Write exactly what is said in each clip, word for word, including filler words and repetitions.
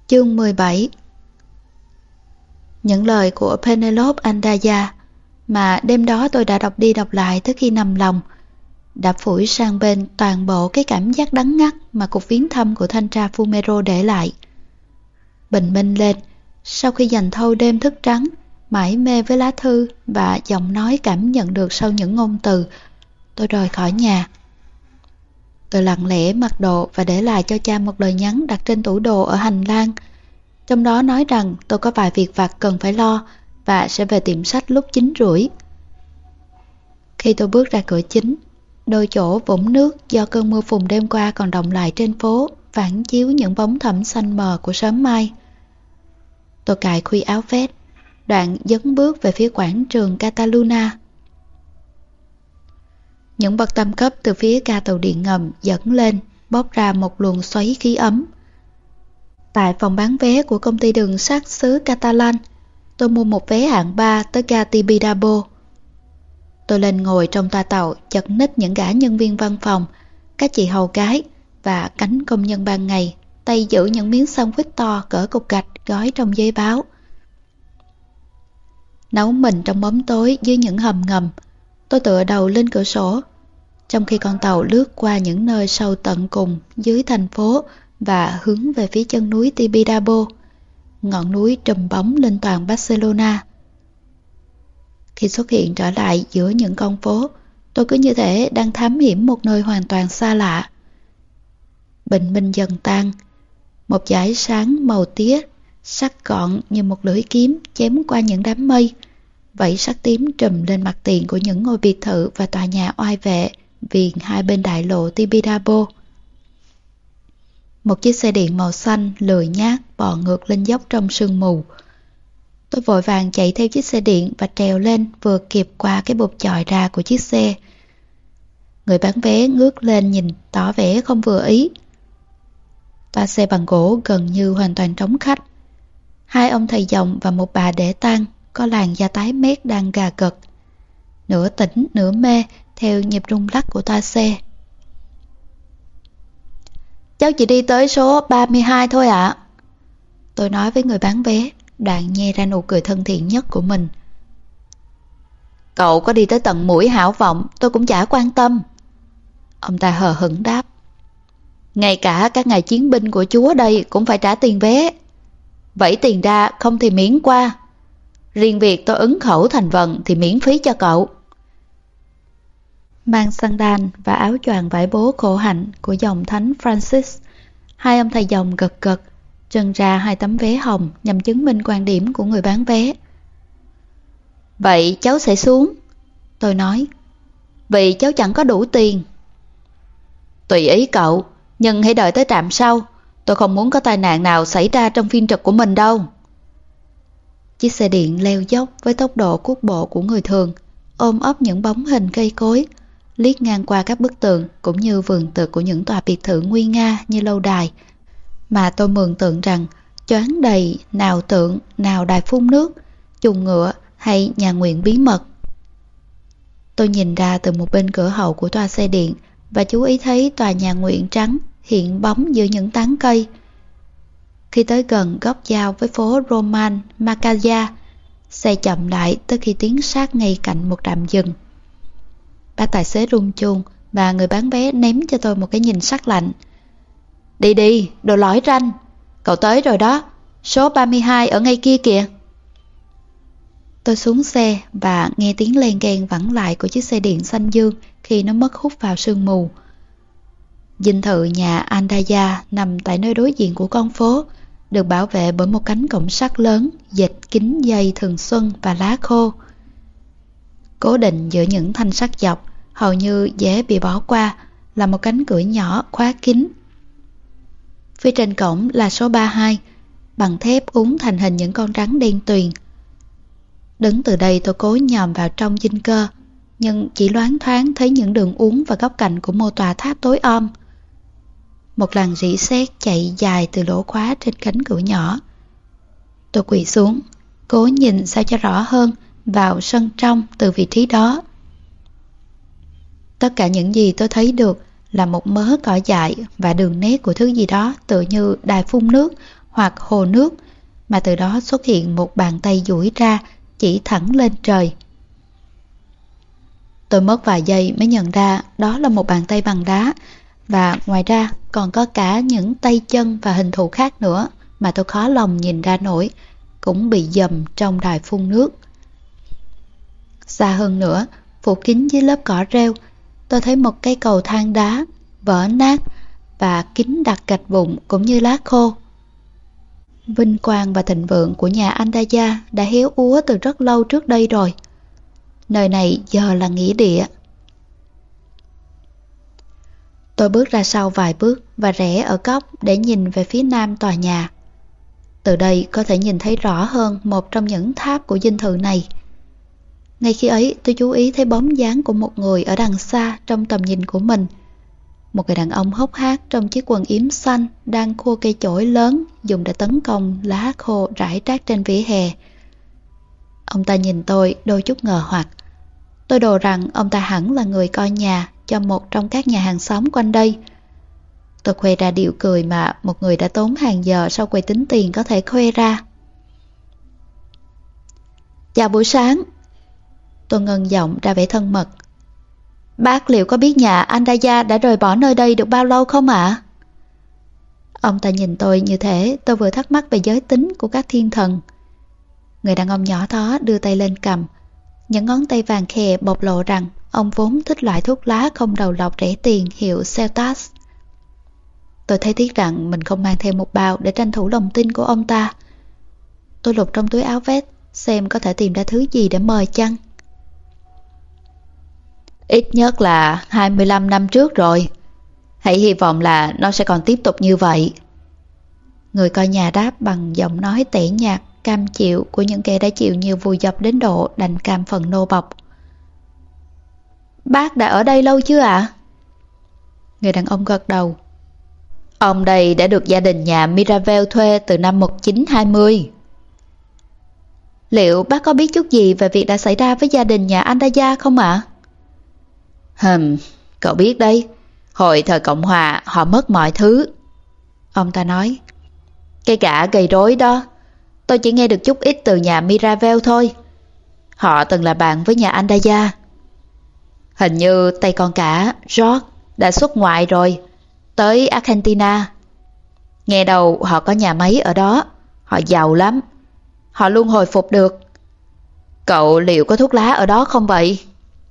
Chương mười bảy. Những lời của Penelope Andaya mà đêm đó tôi đã đọc đi đọc lại tới khi nằm lòng đã phủi sang bên toàn bộ cái cảm giác đắng ngắt mà cuộc viếng thăm của thanh tra Fumero để lại. Bình minh lên, sau khi dành thâu đêm thức trắng, mải mê với lá thư và giọng nói cảm nhận được sau những ngôn từ, tôi rời khỏi nhà. Tôi lặng lẽ mặc đồ và để lại cho cha một lời nhắn đặt trên tủ đồ ở hành lang. Trong đó nói rằng tôi có vài việc vặt cần phải lo và sẽ về tiệm sách lúc chín rưỡi. Khi tôi bước ra cửa chính, đôi chỗ vũng nước do cơn mưa phùn đêm qua còn đọng lại trên phố phản chiếu những bóng thẫm xanh mờ của sớm mai. Tôi cài khuy áo vest, đoạn dấn bước về phía quảng trường Cataluna. Những bậc tam cấp từ phía ga tàu điện ngầm dẫn lên, bốc ra một luồng xoáy khí ấm. Tại phòng bán vé của công ty đường sắt xứ Catalan, tôi mua một vé hạng ba tới ga Tibidabo. Tôi lên ngồi trong toa tàu chật ních những gã nhân viên văn phòng, các chị hầu gái và cánh công nhân ban ngày, tay giữ những miếng sandwich to cỡ cục gạch gói trong giấy báo. Nấu mình trong bóng tối dưới những hầm ngầm, tôi tựa đầu lên cửa sổ, trong khi con tàu lướt qua những nơi sâu tận cùng dưới thành phố và hướng về phía chân núi Tibidabo, ngọn núi trùm bóng lên toàn Barcelona. Khi xuất hiện trở lại giữa những con phố, tôi cứ như thể đang thám hiểm một nơi hoàn toàn xa lạ. Bình minh dần tan, một dải sáng màu tía, sắc gọn như một lưỡi kiếm chém qua những đám mây, vẫy sắc tím trùm lên mặt tiền của những ngôi biệt thự và tòa nhà oai vệ viền hai bên đại lộ Tibidabo. Một chiếc xe điện màu xanh lười nhác bò ngược lên dốc trong sương mù. Tôi vội vàng chạy theo chiếc xe điện và trèo lên vừa kịp qua cái bục chòi ra của chiếc xe. Người bán vé ngước lên nhìn tỏ vẻ không vừa ý. Toa xe bằng gỗ gần như hoàn toàn trống khách. Hai ông thầy dòng và một bà để tang có làn da tái mét đang gà gật, nửa tỉnh nửa mê theo nhịp rung lắc của toa xe. Cháu chỉ đi tới số ba mươi hai thôi ạ. À. Tôi nói với người bán vé, đoạn nhe ra nụ cười thân thiện nhất của mình. Cậu có đi tới tận mũi Hảo Vọng tôi cũng chả quan tâm. Ông ta hờ hững đáp. Ngay cả các ngài chiến binh của chúa đây cũng phải trả tiền vé. Vẫy tiền ra không thì miễn qua. Riêng việc tôi ứng khẩu thành vần thì miễn phí cho cậu. Mang sandal và áo choàng vải bố khổ hạnh của dòng thánh Francis, hai ông thầy dòng gật gật, trần ra hai tấm vé hồng nhằm chứng minh quan điểm của người bán vé. Vậy cháu sẽ xuống, tôi nói, vì cháu chẳng có đủ tiền. Tùy ý cậu, nhưng hãy đợi tới trạm sau. Tôi không muốn có tai nạn nào xảy ra trong phiên trực của mình đâu. Chiếc xe điện leo dốc với tốc độ cuốc bộ của người thường, ôm ấp những bóng hình cây cối, liếc ngang qua các bức tường cũng như vườn tược của những tòa biệt thự nguy nga như lâu đài, mà tôi mường tượng rằng choáng đầy nào tượng, nào đài phun nước, chuồng ngựa hay nhà nguyện bí mật. Tôi nhìn ra từ một bên cửa hậu của toa xe điện và chú ý thấy tòa nhà nguyện trắng hiện bóng giữa những tán cây. Khi tới gần góc giao với phố Roman Macaya, xe chậm lại tới khi tiến sát ngay cạnh một trạm dừng. Bác tài xế rung chuông và người bán vé ném cho tôi một cái nhìn sắc lạnh. Đi đi, đồ lõi ranh. Cậu tới rồi đó, số ba mươi hai ở ngay kia kìa. Tôi xuống xe và nghe tiếng len keng vẳng lại của chiếc xe điện xanh dương khi nó mất hút vào sương mù. Dinh thự nhà Andaya nằm tại nơi đối diện của con phố, được bảo vệ bởi một cánh cổng sắt lớn dệt kín dây thường xuân và lá khô. Cố định giữa những thanh sắt dọc, hầu như dễ bị bỏ qua, là một cánh cửa nhỏ khóa kín. Phía trên cổng là số ba mươi hai, bằng thép uốn thành hình những con rắn đen tuyền. Đứng từ đây tôi cố nhòm vào trong dinh cơ, nhưng chỉ loáng thoáng thấy những đường uốn và góc cạnh của một tòa tháp tối om. Một làn rỉ sét chạy dài từ lỗ khóa trên cánh cửa nhỏ. Tôi quỳ xuống, cố nhìn sao cho rõ hơn vào sân trong từ vị trí đó. Tất cả những gì tôi thấy được là một mớ cỏ dại và đường nét của thứ gì đó tựa như đài phun nước hoặc hồ nước, mà từ đó xuất hiện một bàn tay duỗi ra chỉ thẳng lên trời. Tôi mất vài giây mới nhận ra đó là một bàn tay bằng đá, và ngoài ra còn có cả những tay chân và hình thù khác nữa mà tôi khó lòng nhìn ra nổi, cũng bị dầm trong đài phun nước. Xa hơn nữa, phủ kín dưới lớp cỏ rêu, tôi thấy một cây cầu thang đá vỡ nát và kính đặt gạch vụn cũng như lá khô. Vinh quang và thịnh vượng của nhà Andaya đã héo úa từ rất lâu trước đây rồi. Nơi này giờ là nghĩa địa. Tôi bước ra sau vài bước và rẽ ở góc để nhìn về phía nam tòa nhà. Từ đây có thể nhìn thấy rõ hơn một trong những tháp của dinh thự này. Ngay khi ấy, tôi chú ý thấy bóng dáng của một người ở đằng xa trong tầm nhìn của mình. Một người đàn ông hốc hác trong chiếc quần yếm xanh đang khua cây chổi lớn dùng để tấn công lá khô rải rác trên vỉa hè. Ông ta nhìn tôi đôi chút ngờ hoặc. Tôi đồ rằng ông ta hẳn là người coi nhà cho một trong các nhà hàng xóm quanh đây. Tôi khoe ra điệu cười mà một người đã tốn hàng giờ sau quầy tính tiền có thể khoe ra. Chào buổi sáng. Tôi ngân giọng ra vẻ thân mật. Bác liệu có biết nhà Andaya đã rời bỏ nơi đây được bao lâu không ạ? Ông ta nhìn tôi như thế, tôi vừa thắc mắc về giới tính của các thiên thần. Người đàn ông nhỏ thó đưa tay lên cầm. Những ngón tay vàng khè bộc lộ rằng ông vốn thích loại thuốc lá không đầu lọc rẻ tiền hiệu Celtas. Tôi thấy tiếc rằng mình không mang theo một bao để tranh thủ lòng tin của ông ta. Tôi lục trong túi áo vest xem có thể tìm ra thứ gì để mời chăng. Ít nhất là hai mươi lăm năm trước rồi. Hãy hy vọng là nó sẽ còn tiếp tục như vậy. Người coi nhà đáp bằng giọng nói tẻ nhạt, cam chịu của những kẻ đã chịu nhiều vùi dập đến độ đành cam phần nô bộc. Bác đã ở đây lâu chưa ạ? Người đàn ông gật đầu. Ông đây đã được gia đình nhà Miravel thuê từ năm một nghìn chín trăm hai mươi. Liệu bác có biết chút gì về việc đã xảy ra với gia đình nhà Andaya không ạ? Hừm, cậu biết đấy, hồi thời Cộng Hòa họ mất mọi thứ. Ông ta nói. Cái cả gây rối đó, tôi chỉ nghe được chút ít từ nhà Miravel thôi. Họ từng là bạn với nhà Andaya. Hình như tay con cả, George, đã xuất ngoại rồi, tới Argentina. Nghe đầu họ có nhà máy ở đó, họ giàu lắm. Họ luôn hồi phục được. Cậu liệu có thuốc lá ở đó không vậy?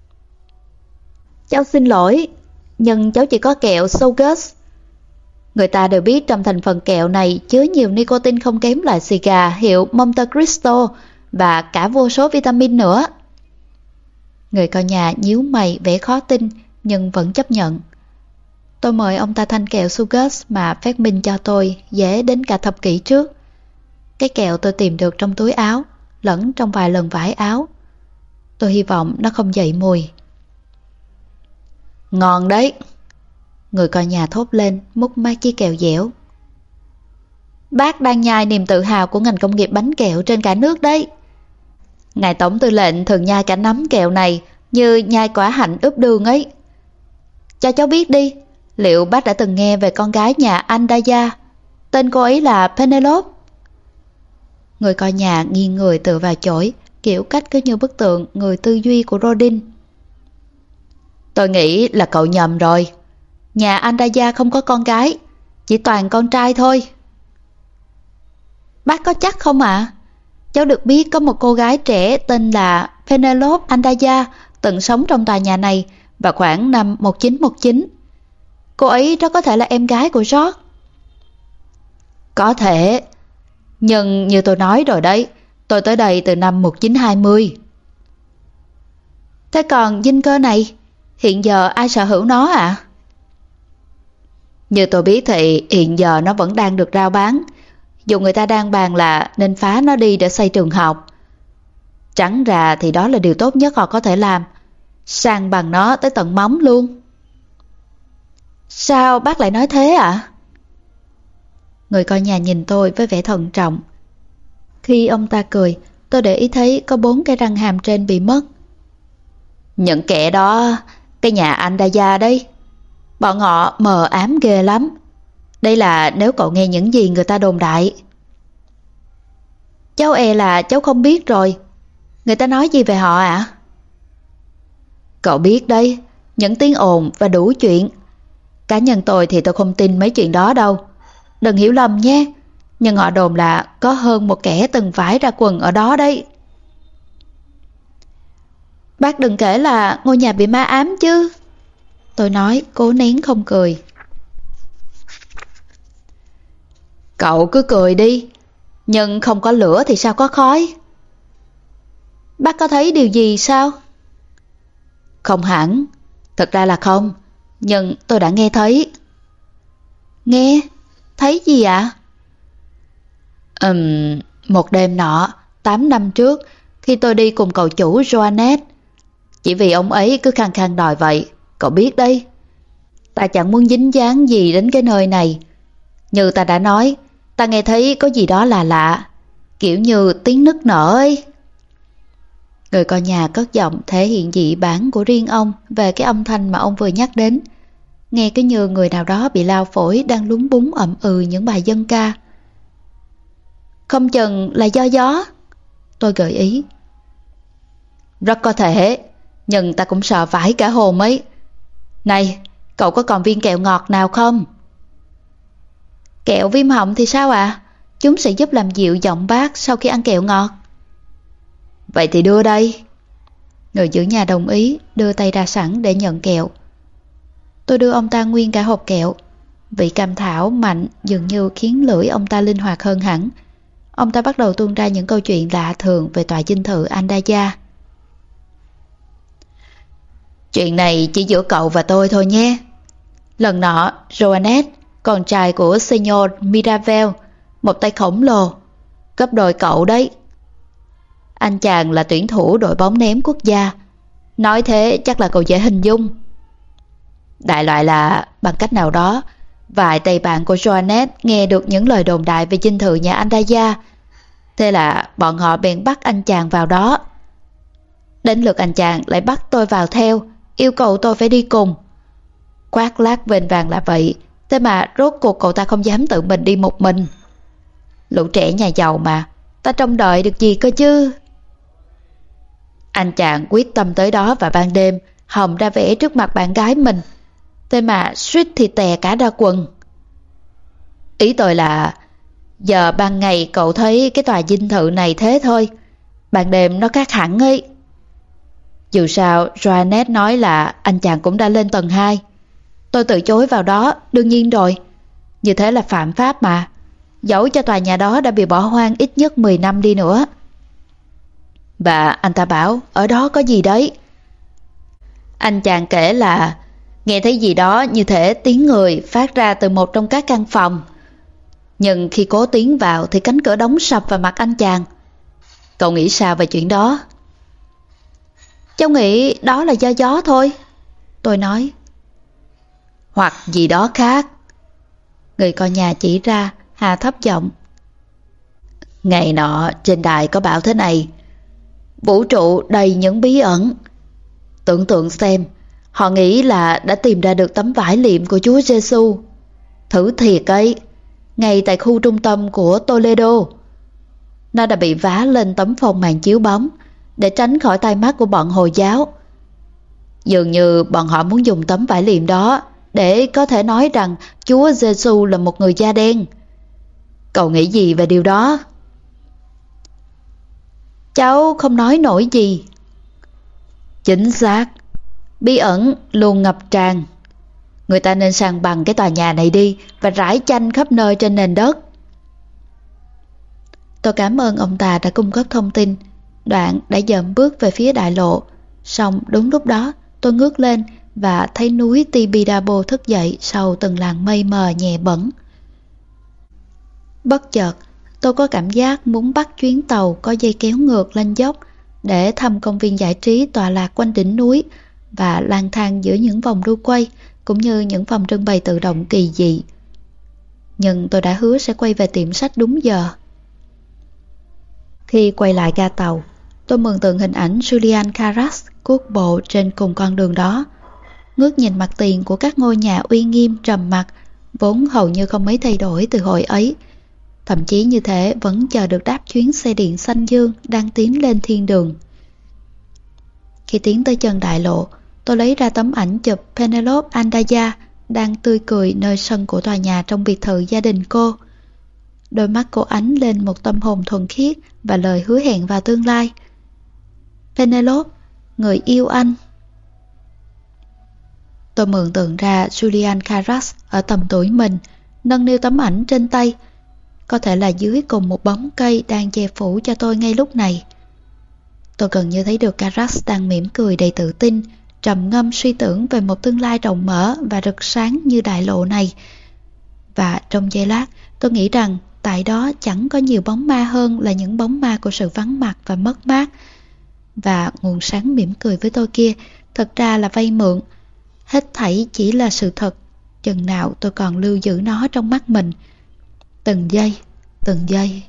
Cháu xin lỗi, nhưng cháu chỉ có kẹo Sogus. Người ta đều biết trong thành phần kẹo này chứa nhiều nicotine không kém loại xì gà hiệu Monte Cristo và cả vô số vitamin nữa. Người coi nhà nhíu mày vẻ khó tin nhưng vẫn chấp nhận. Tôi mời ông ta thanh kẹo Sogus mà phát minh cho tôi dễ đến cả thập kỷ trước. Cái kẹo tôi tìm được trong túi áo, lẫn trong vài lần vải áo. Tôi hy vọng nó không dậy mùi. Ngon đấy. Người coi nhà thốt lên, múc mát chiếc kẹo dẻo. Bác đang nhai niềm tự hào của ngành công nghiệp bánh kẹo trên cả nước đấy. Ngài Tổng Tư lệnh thường nhai cả nắm kẹo này như nhai quả hạnh ướp đường ấy. Cho cháu biết đi, liệu bác đã từng nghe về con gái nhà Andaya? Tên cô ấy là Penelope. Người coi nhà nghiêng người tựa vào chổi, kiểu cách cứ như bức tượng người tư duy của Rodin. Tôi nghĩ là cậu nhầm rồi. Nhà Andaya không có con gái, chỉ toàn con trai thôi. Bác có chắc không ạ? À? Cháu được biết có một cô gái trẻ tên là Penelope Andaya từng sống trong tòa nhà này vào khoảng năm một nghìn chín trăm mười chín. Cô ấy rất có thể là em gái của George. Có thể, nhưng như tôi nói rồi đấy, tôi tới đây từ năm một nghìn chín trăm hai mươi. Thế còn dinh cơ này, hiện giờ ai sở hữu nó ạ? À? Như tôi biết thì hiện giờ nó vẫn đang được rao bán. Dù người ta đang bàn là nên phá nó đi để xây trường học. Chẳng ra thì đó là điều tốt nhất họ có thể làm. San bằng nó tới tận móng luôn. Sao bác lại nói thế ạ? À? Người coi nhà nhìn tôi với vẻ thận trọng. Khi ông ta cười, tôi để ý thấy có bốn cái răng hàm trên bị mất. Những kẻ đó, cái nhà Andaya đấy, bọn họ mờ ám ghê lắm. Đây là nếu cậu nghe những gì người ta đồn đại. Cháu e là cháu không biết rồi. Người ta nói gì về họ ạ? À? Cậu biết đấy, những tiếng ồn và đủ chuyện. Cá nhân tôi thì tôi không tin mấy chuyện đó đâu. Đừng hiểu lầm nhé, nhưng họ đồn là có hơn một kẻ từng vải ra quần ở đó đấy. Bác đừng kể là ngôi nhà bị ma ám chứ. Tôi nói cố nén không cười. Cậu cứ cười đi, nhưng không có lửa thì sao có khói? Bác có thấy điều gì sao? Không hẳn, thật ra là không, nhưng tôi đã nghe thấy. Nghe? Thấy gì ạ? Ừm, một đêm nọ, tám năm trước, khi tôi đi cùng cậu chủ Joanet, chỉ vì ông ấy cứ khăng khăng đòi vậy, cậu biết đấy. Ta chẳng muốn dính dáng gì đến cái nơi này. Như ta đã nói, ta nghe thấy có gì đó là lạ, kiểu như tiếng nức nở ấy. Người coi nhà cất giọng thể hiện dị bản của riêng ông về cái âm thanh mà ông vừa nhắc đến. Nghe cứ như người nào đó bị lao phổi đang lúng búng ậm ừ những bài dân ca. Không chừng là do gió, tôi gợi ý. Rất có thể, nhưng ta cũng sợ vãi cả hồn ấy. Này, cậu có còn viên kẹo ngọt nào không? Kẹo viêm họng thì sao ạ? À? Chúng sẽ giúp làm dịu giọng bác sau khi ăn kẹo ngọt. Vậy thì đưa đây. Người giữ nhà đồng ý, đưa tay ra sẵn để nhận kẹo. Tôi đưa ông ta nguyên cả hộp kẹo. Vị cam thảo mạnh dường như khiến lưỡi ông ta linh hoạt hơn hẳn. Ông ta bắt đầu tuôn ra những câu chuyện lạ thường về tòa dinh thự Andaya. Chuyện này chỉ giữa cậu và tôi thôi nhé. Lần nọ, Joanet, con trai của Senor Miravel, một tay khổng lồ, gấp đôi cậu đấy. Anh chàng là tuyển thủ đội bóng ném quốc gia. Nói thế chắc là cậu dễ hình dung. Đại loại là bằng cách nào đó, vài tay bạn của Joanet nghe được những lời đồn đại về dinh thự nhà Andaya. Thế là bọn họ bèn bắt anh chàng vào đó. Đến lượt anh chàng lại bắt tôi vào theo, yêu cầu tôi phải đi cùng. Khoác lác vênh vàng là vậy, thế mà rốt cuộc cậu ta không dám tự mình đi một mình. Lũ trẻ nhà giàu mà, ta trông đợi được gì cơ chứ. Anh chàng quyết tâm tới đó vào ban đêm, hòng ra vẻ trước mặt bạn gái mình. Thế mà suýt thì tè cả ra quần. Ý tôi là, giờ ban ngày cậu thấy cái tòa dinh thự này thế thôi, ban đêm nó khác hẳn ấy. Dù sao, Joanet nói là anh chàng cũng đã lên tầng hai. Tôi từ chối vào đó, đương nhiên rồi. Như thế là phạm pháp mà. Dẫu cho tòa nhà đó đã bị bỏ hoang ít nhất mười năm đi nữa. Và anh ta bảo ở đó có gì đấy. Anh chàng kể là nghe thấy gì đó như thể tiếng người phát ra từ một trong các căn phòng. Nhưng khi cố tiến vào thì cánh cửa đóng sập vào mặt anh chàng. Cậu nghĩ sao về chuyện đó? Cháu nghĩ đó là do gió thôi, tôi nói. Hoặc gì đó khác. Người coi nhà chỉ ra, hạ thấp giọng. Ngày nọ trên đài có bảo thế này: vũ trụ đầy những bí ẩn. Tưởng tượng xem, họ nghĩ là đã tìm ra được tấm vải liệm của Chúa Giêsu. Thử thiệt ấy, ngay tại khu trung tâm của Toledo. Nó đã bị vá lên tấm phông màn chiếu bóng để tránh khỏi tai mắt của bọn Hồi giáo. Dường như bọn họ muốn dùng tấm vải liệm đó để có thể nói rằng Chúa Giêsu là một người da đen. Cậu nghĩ gì về điều đó? Cháu không nói nổi gì. Chính xác. Bí ẩn luôn ngập tràn. Người ta nên san bằng cái tòa nhà này đi và rải chanh khắp nơi trên nền đất. Tôi cảm ơn ông ta đã cung cấp thông tin. Đoạn đã dậm bước về phía đại lộ. Xong đúng lúc đó tôi ngước lên và thấy núi Tibidabo thức dậy sau từng làn mây mờ nhẹ bẩn. Bất chợt tôi có cảm giác muốn bắt chuyến tàu có dây kéo ngược lên dốc để thăm công viên giải trí tọa lạc quanh đỉnh núi và lang thang giữa những vòng đu quay cũng như những phòng trưng bày tự động kỳ dị. Nhưng tôi đã hứa sẽ quay về tiệm sách đúng giờ. Khi quay lại ga tàu, tôi mường tượng hình ảnh Julian Carras cuốc bộ trên cùng con đường đó, ngước nhìn mặt tiền của các ngôi nhà uy nghiêm trầm mặc vốn hầu như không mấy thay đổi từ hồi ấy. thậm chí như thế vẫn chờ được đáp chuyến xe điện xanh dương đang tiến lên thiên đường. Khi tiến tới chân đại lộ, tôi lấy ra tấm ảnh chụp Penelope Andaya đang tươi cười nơi sân của tòa nhà trong biệt thự gia đình cô. Đôi mắt cô ánh lên một tâm hồn thuần khiết và lời hứa hẹn vào tương lai. Penelope, người yêu anh. Tôi mường tượng ra Julian Carras ở tầm tuổi mình, nâng niu tấm ảnh trên tay, có thể là dưới cùng một bóng cây đang che phủ cho tôi ngay lúc này. Tôi gần như thấy được Carras đang mỉm cười đầy tự tin, trầm ngâm suy tưởng về một tương lai rộng mở và rực sáng như đại lộ này. Và trong giây lát, tôi nghĩ rằng tại đó chẳng có nhiều bóng ma hơn là những bóng ma của sự vắng mặt và mất mát. Và nguồn sáng mỉm cười với tôi kia thật ra là vay mượn. Hết thảy chỉ là sự thật, chừng nào tôi còn lưu giữ nó trong mắt mình. Từng giây, từng giây.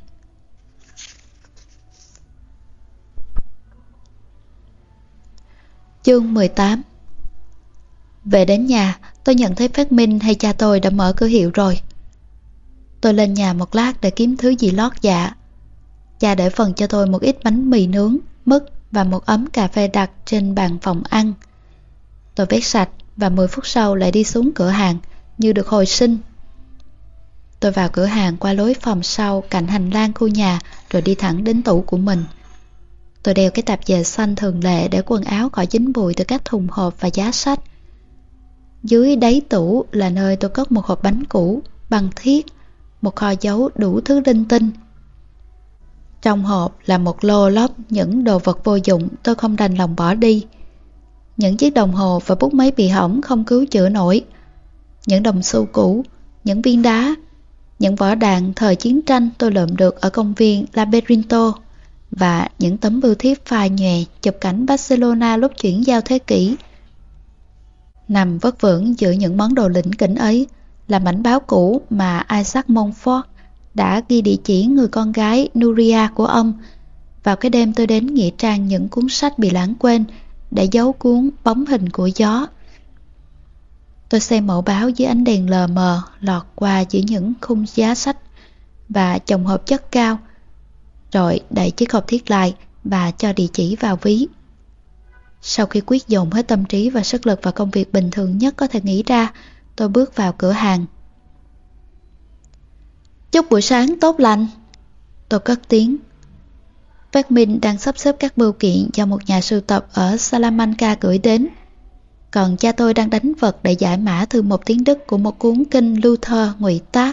Chương mười tám. Về đến nhà, tôi nhận thấy Phát Minh hay cha tôi đã mở cửa hiệu rồi. Tôi lên nhà một lát để kiếm thứ gì lót dạ. Cha để phần cho tôi một ít bánh mì nướng, mứt và một ấm cà phê đặt trên bàn phòng ăn. Tôi vét sạch và mười phút sau lại đi xuống cửa hàng như được hồi sinh. Tôi vào cửa hàng qua lối phòng sau cạnh hành lang khu nhà rồi đi thẳng đến tủ của mình. Tôi đeo cái tạp dề xanh thường lệ để quần áo khỏi dính bụi từ các thùng hộp và giá sách. Dưới đáy tủ là nơi tôi cất một hộp bánh cũ bằng thiết, một kho giấu đủ thứ linh tinh. Trong hộp là một lô lót những đồ vật vô dụng tôi không đành lòng bỏ đi. Những chiếc đồng hồ và bút máy bị hỏng không cứu chữa nổi, những đồng xu cũ, những viên đá, những vỏ đạn thời chiến tranh tôi lượm được ở công viên Laberinto, và những tấm bưu thiếp phai nhòe chụp cảnh Barcelona lúc chuyển giao thế kỷ. Nằm vất vưởng giữa những món đồ lỉnh kỉnh ấy là mảnh báo cũ mà Isaac Montfort đã ghi địa chỉ người con gái Nuria của ông vào cái đêm tôi đến nghĩa trang những cuốn sách bị lãng quên để giấu cuốn Bóng hình của gió. Tôi xem mẫu báo dưới ánh đèn lờ mờ lọt qua giữa những khung giá sách và chồng hộp chất cao, rồi đậy chiếc hộp thiết lại và cho địa chỉ vào ví. Sau khi quyết dồn hết tâm trí và sức lực vào công việc bình thường nhất có thể nghĩ ra, tôi bước vào cửa hàng. Chúc buổi sáng tốt lành, tôi cất tiếng. Phát Minh đang sắp xếp các bưu kiện do một nhà sưu tập ở Salamanca gửi đến, còn cha tôi đang đánh vật để giải mã thư một tiếng Đức của một cuốn kinh Luther ngụy tác.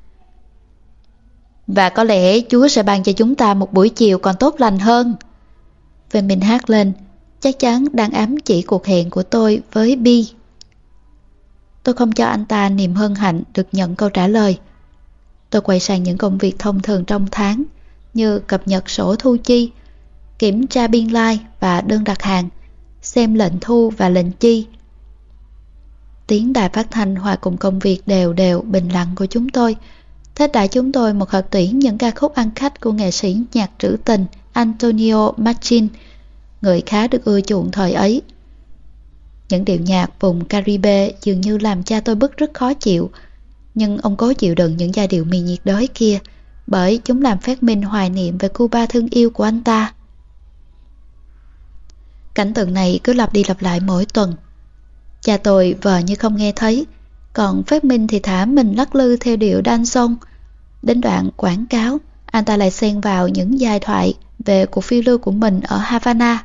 Và có lẽ Chúa sẽ ban cho chúng ta một buổi chiều còn tốt lành hơn. Về mình hát lên, chắc chắn đang ám chỉ cuộc hẹn của tôi với Bi. Tôi không cho anh ta niềm hân hạnh được nhận câu trả lời. Tôi quay sang những công việc thông thường trong tháng, như cập nhật sổ thu chi, kiểm tra biên lai và đơn đặt hàng, xem lệnh thu và lệnh chi. Tiếng đài phát thanh hòa cùng công việc đều đều bình lặng của chúng tôi. Thế đã chúng tôi một hợp tuyển những ca khúc ăn khách của nghệ sĩ nhạc trữ tình Antonio Machin, người khá được ưa chuộng thời ấy. Những điệu nhạc vùng Caribe dường như làm cha tôi bức rất khó chịu, nhưng ông cố chịu đựng những giai điệu miền nhiệt đới kia, bởi chúng làm Phát Minh hoài niệm về Cuba thương yêu của anh ta. Cảnh tượng này cứ lặp đi lặp lại mỗi tuần. Cha tôi vờ như không nghe thấy, còn Phát Minh thì thả mình lắc lư theo điệu danzón. Đến đoạn quảng cáo, anh ta lại xen vào những giai thoại về cuộc phiêu lưu của mình ở Havana.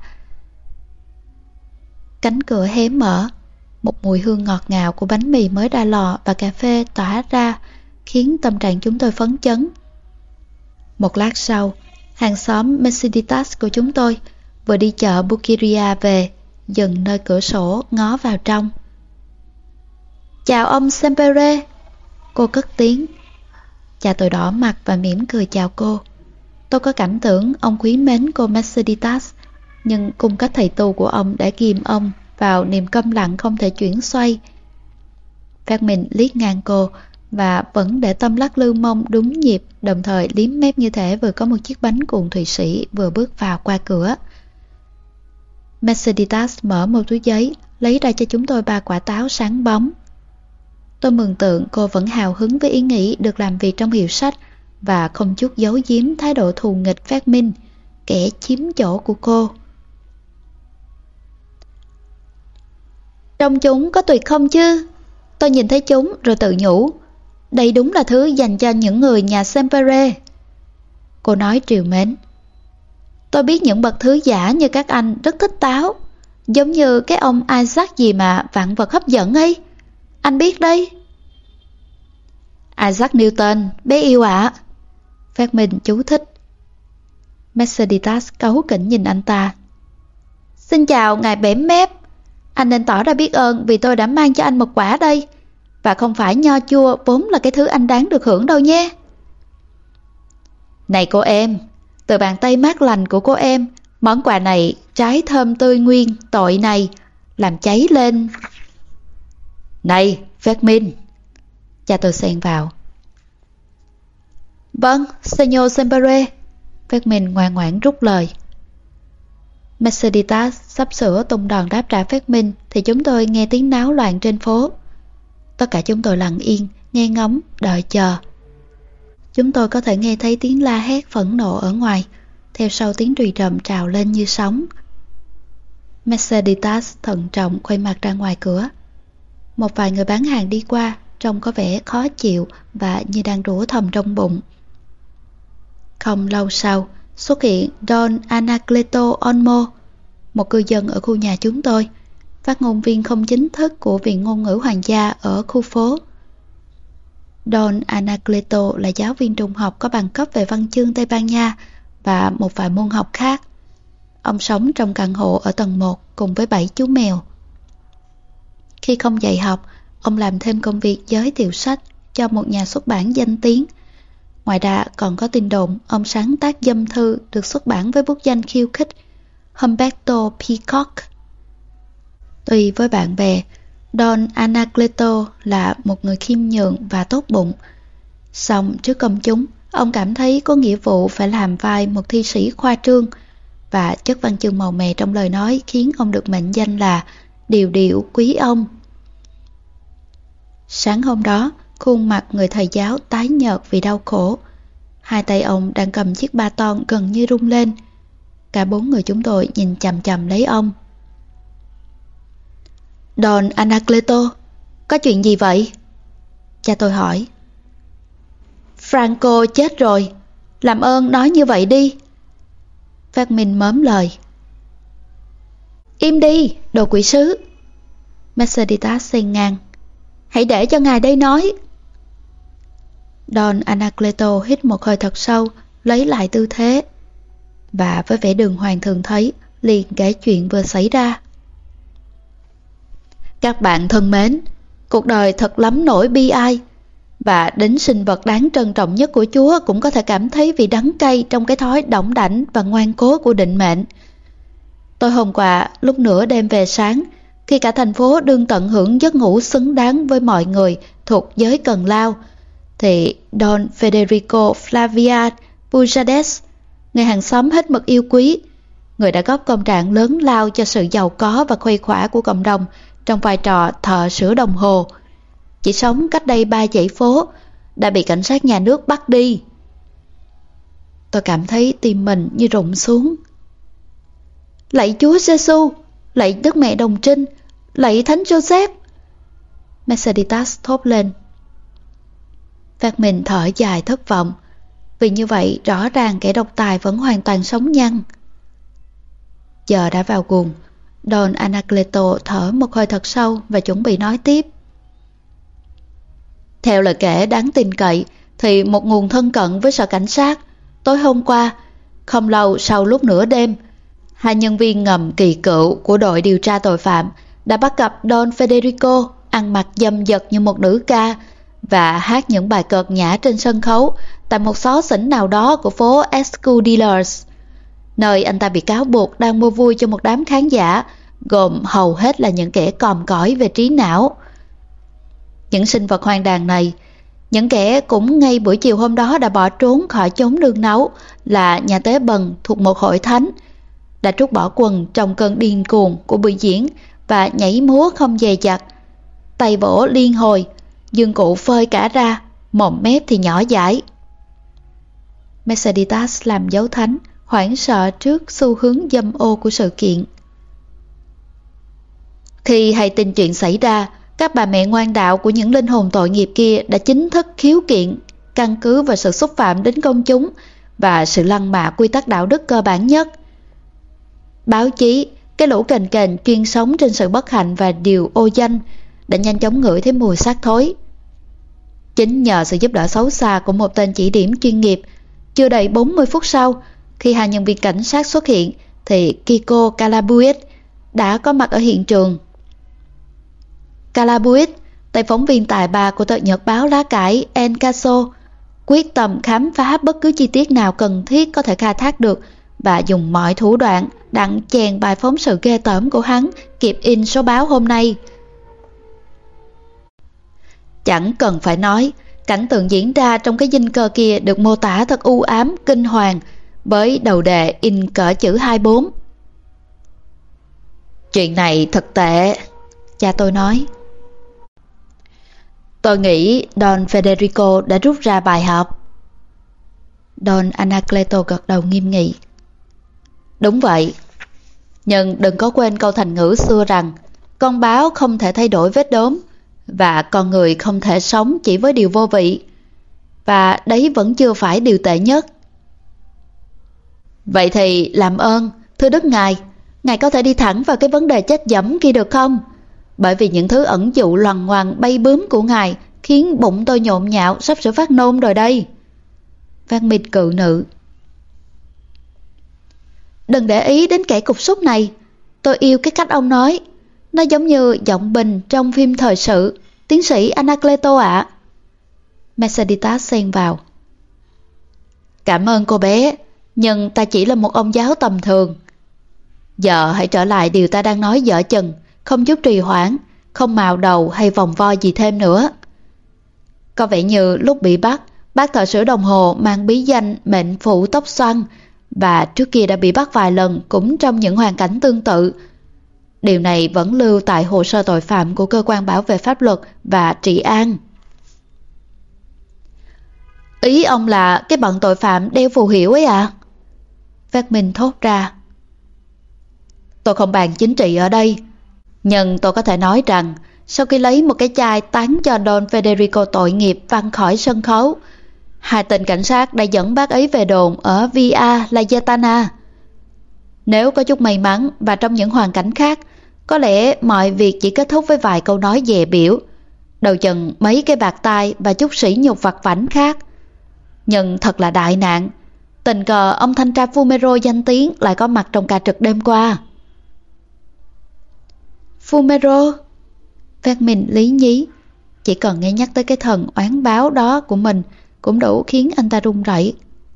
Cánh cửa hé mở, một mùi hương ngọt ngào của bánh mì mới ra lò và cà phê tỏa ra, khiến tâm trạng chúng tôi phấn chấn. Một lát sau, hàng xóm Merceditas của chúng tôi vừa đi chợ Bukiria về, dừng nơi cửa sổ ngó vào trong. Chào ông Sempere, cô cất tiếng. Cha tôi đỏ mặt và mỉm cười chào cô. Tôi có cảm tưởng ông quý mến cô Merceditas, nhưng cung cách thầy tu của ông đã ghìm ông vào niềm câm lặng không thể chuyển xoay. Phát Minh liếc ngang cô và vẫn để tâm lắc lư mông đúng nhịp, đồng thời liếm mép như thể vừa có một chiếc bánh cuộn Thụy Sĩ vừa bước vào qua cửa. Merceditas mở một túi giấy, lấy ra cho chúng tôi ba quả táo sáng bóng. Tôi mường tượng cô vẫn hào hứng với ý nghĩ được làm việc trong hiệu sách và không chút giấu giếm thái độ thù nghịch phát minh, kẻ chiếm chỗ của cô. Trong chúng có tuyệt không chứ? Tôi nhìn thấy chúng rồi tự nhủ, đây đúng là thứ dành cho những người nhà Semper. Cô nói trìu mến. Tôi biết những bậc thứ giả như các anh rất thích táo, giống như cái ông Isaac gì mà vạn vật hấp dẫn ấy. Anh biết đấy. Isaac Newton, bé yêu ạ. À. Phát Minh chú thích. Mercedes cáu kỉnh nhìn anh ta. Xin chào ngài bẻm mép. Anh nên tỏ ra biết ơn vì tôi đã mang cho anh một quả đây. Và không phải nho chua vốn là cái thứ anh đáng được hưởng đâu nhé. Này cô em, từ bàn tay mát lành của cô em, món quà này trái thơm tươi nguyên tội này làm cháy lên. Này, Phát Minh. Cha tôi xen vào. Vâng, Senor Sempere. Phát Minh ngoan ngoãn rút lời. Mercedes sắp sửa tung đòn đáp trả Phát Minh thì chúng tôi nghe tiếng náo loạn trên phố. Tất cả chúng tôi lặng yên, nghe ngóng, đợi chờ. Chúng tôi có thể nghe thấy tiếng la hét phẫn nộ ở ngoài, theo sau tiếng rì rầm trào lên như sóng. Mercedes thận trọng quay mặt ra ngoài cửa. Một vài người bán hàng đi qua, trông có vẻ khó chịu và như đang rủa thầm trong bụng. Không lâu sau, xuất hiện Don Anacleto Olmo, một cư dân ở khu nhà chúng tôi, phát ngôn viên không chính thức của Viện Ngôn ngữ Hoàng gia ở khu phố. Don Anacleto là giáo viên trung học có bằng cấp về văn chương Tây Ban Nha và một vài môn học khác. Ông sống trong căn hộ ở tầng một cùng với bảy chú mèo. Khi không dạy học, ông làm thêm công việc giới thiệu sách cho một nhà xuất bản danh tiếng. Ngoài ra còn có tin đồn ông sáng tác dâm thư được xuất bản với bút danh khiêu khích Humberto Peacock. Tùy với bạn bè, Don Anacleto là một người khiêm nhường và tốt bụng. Song trước công chúng, ông cảm thấy có nghĩa vụ phải làm vai một thi sĩ khoa trương, và chất văn chương màu mè trong lời nói khiến ông được mệnh danh là Điều điệu quý ông. Sáng hôm đó, khuôn mặt người thầy giáo tái nhợt vì đau khổ. Hai tay ông đang cầm chiếc ba ton gần như rung lên. Cả bốn người chúng tôi nhìn chằm chằm lấy ông. Don Anacleto, có chuyện gì vậy? Cha tôi hỏi. Franco chết rồi, làm ơn nói như vậy đi. Phát Minh mớm lời. Im đi, đồ quỷ sứ. Mercedes xen ngang. Hãy để cho ngài đây nói. Don Anacleto hít một hơi thật sâu, lấy lại tư thế, và với vẻ đường hoàng thường thấy, liền kể chuyện vừa xảy ra. Các bạn thân mến, cuộc đời thật lắm nỗi bi ai, và đến sinh vật đáng trân trọng nhất của Chúa cũng có thể cảm thấy vị đắng cay trong cái thói đỏng đảnh và ngoan cố của định mệnh. Tôi hôm qua lúc nửa đêm về sáng, khi cả thành phố đương tận hưởng giấc ngủ xứng đáng với mọi người thuộc giới cần lao, thì Don Federico Flavia Pujades, người hàng xóm hết mực yêu quý, người đã góp công trạng lớn lao cho sự giàu có và khuây khỏa của cộng đồng trong vai trò thợ sửa đồng hồ, chỉ sống cách đây ba dãy phố, đã bị cảnh sát nhà nước bắt đi. Tôi cảm thấy tim mình như rụng xuống. Lạy Chúa Giêsu, lạy Đức Mẹ Đồng Trinh, lạy Thánh Joseph, Mercedes thốt lên. Phát Minh thở dài thất vọng, vì như vậy rõ ràng kẻ độc tài vẫn hoàn toàn sống nhăn. Giờ đã vào guồng, Don Anacleto thở một hơi thật sâu và chuẩn bị nói tiếp. Theo lời kể đáng tin cậy, thì một nguồn thân cận với sở cảnh sát, tối hôm qua, không lâu sau lúc nửa đêm, hai nhân viên ngầm kỳ cựu của đội điều tra tội phạm đã bắt gặp Don Federico ăn mặc dâm dật như một nữ ca và hát những bài cợt nhã trên sân khấu tại một xó xỉnh nào đó của phố Escudillers, nơi anh ta bị cáo buộc đang mua vui cho một đám khán giả gồm hầu hết là những kẻ còm cõi về trí não. Những sinh vật hoang đàn này, những kẻ cũng ngay buổi chiều hôm đó đã bỏ trốn khỏi chốn nương náu là nhà tế bần thuộc một hội thánh, đã trút bỏ quần trong cơn điên cuồng của buổi diễn và nhảy múa không dè dặt, tay vỗ liên hồi, dương cụ phơi cả ra, mồm mép thì nhỏ dãi. Mercedes làm dấu thánh, hoảng sợ trước xu hướng dâm ô của sự kiện. Khi hay tin chuyện xảy ra, các bà mẹ ngoan đạo của những linh hồn tội nghiệp kia đã chính thức khiếu kiện, căn cứ vào sự xúc phạm đến công chúng và sự lăng mạ quy tắc đạo đức cơ bản nhất. Báo chí, cái lũ cành cành chuyên sống trên sự bất hạnh và điều ô danh, đã nhanh chóng ngửi thấy mùi xác thối. Chính nhờ sự giúp đỡ xấu xa của một tên chỉ điểm chuyên nghiệp, chưa đầy bốn mươi phút sau, khi hai nhân viên cảnh sát xuất hiện, thì Kiko Calabuit đã có mặt ở hiện trường. Calabuit, tay phóng viên tài ba của tờ nhật báo lá cải El Caso, quyết tâm khám phá bất cứ chi tiết nào cần thiết có thể khai thác được và dùng mọi thủ đoạn đặng chèn bài phóng sự ghê tởm của hắn kịp in số báo hôm nay. Chẳng cần phải nói, cảnh tượng diễn ra trong cái dinh cơ kia được mô tả thật u ám, kinh hoàng, với đầu đề in cỡ chữ hai bốn. Chuyện này thật tệ, cha tôi nói. Tôi nghĩ Don Federico đã rút ra bài học. Don Anacleto gật đầu nghiêm nghị. Đúng vậy, nhưng đừng có quên câu thành ngữ xưa rằng con báo không thể thay đổi vết đốm và con người không thể sống chỉ với điều vô vị. Và đấy vẫn chưa phải điều tệ nhất. Vậy thì làm ơn, thưa Đức Ngài, Ngài có thể đi thẳng vào cái vấn đề chết dẫm kia được không? Bởi vì những thứ ẩn dụ loằng ngoằng bay bướm của Ngài khiến bụng tôi nhộn nhạo, sắp sửa phát nôn rồi đây. Văn Minh cự nữ. Đừng để ý đến kẻ cục súc này. Tôi yêu cái cách ông nói. Nó giống như giọng bình trong phim thời sự. Tiến sĩ Anacleto ạ. À. Mercedes xen vào. Cảm ơn cô bé, nhưng ta chỉ là một ông giáo tầm thường. Giờ hãy trở lại điều ta đang nói dở chừng, không chút trì hoãn, không mào đầu hay vòng vo gì thêm nữa. Có vẻ như lúc bị bắt, bác thợ sửa đồng hồ mang bí danh mệnh phụ tóc xoăn và trước kia đã bị bắt vài lần cũng trong những hoàn cảnh tương tự. Điều này vẫn lưu tại hồ sơ tội phạm của cơ quan bảo vệ pháp luật và trị an. Ý ông là cái bọn tội phạm đeo phù hiệu ấy à? Phát Minh thốt ra. Tôi không bàn chính trị ở đây, nhưng tôi có thể nói rằng sau khi lấy một cái chai tán cho Don Federico tội nghiệp văng khỏi sân khấu, hai tên cảnh sát đã dẫn bác ấy về đồn ở Via Laietana. Nếu có chút may mắn và trong những hoàn cảnh khác, có lẽ mọi việc chỉ kết thúc với vài câu nói dè biểu, đầu chừng mấy cái bạt tai và chút sỉ nhục vặt vãnh khác. Nhưng thật là đại nạn, tình cờ ông thanh tra Fumero danh tiếng lại có mặt trong ca trực đêm qua. Fumero? Phát Minh lý nhí. Chỉ cần nghe nhắc tới cái thần oán báo đó của mình cũng đủ khiến anh ta run rẩy.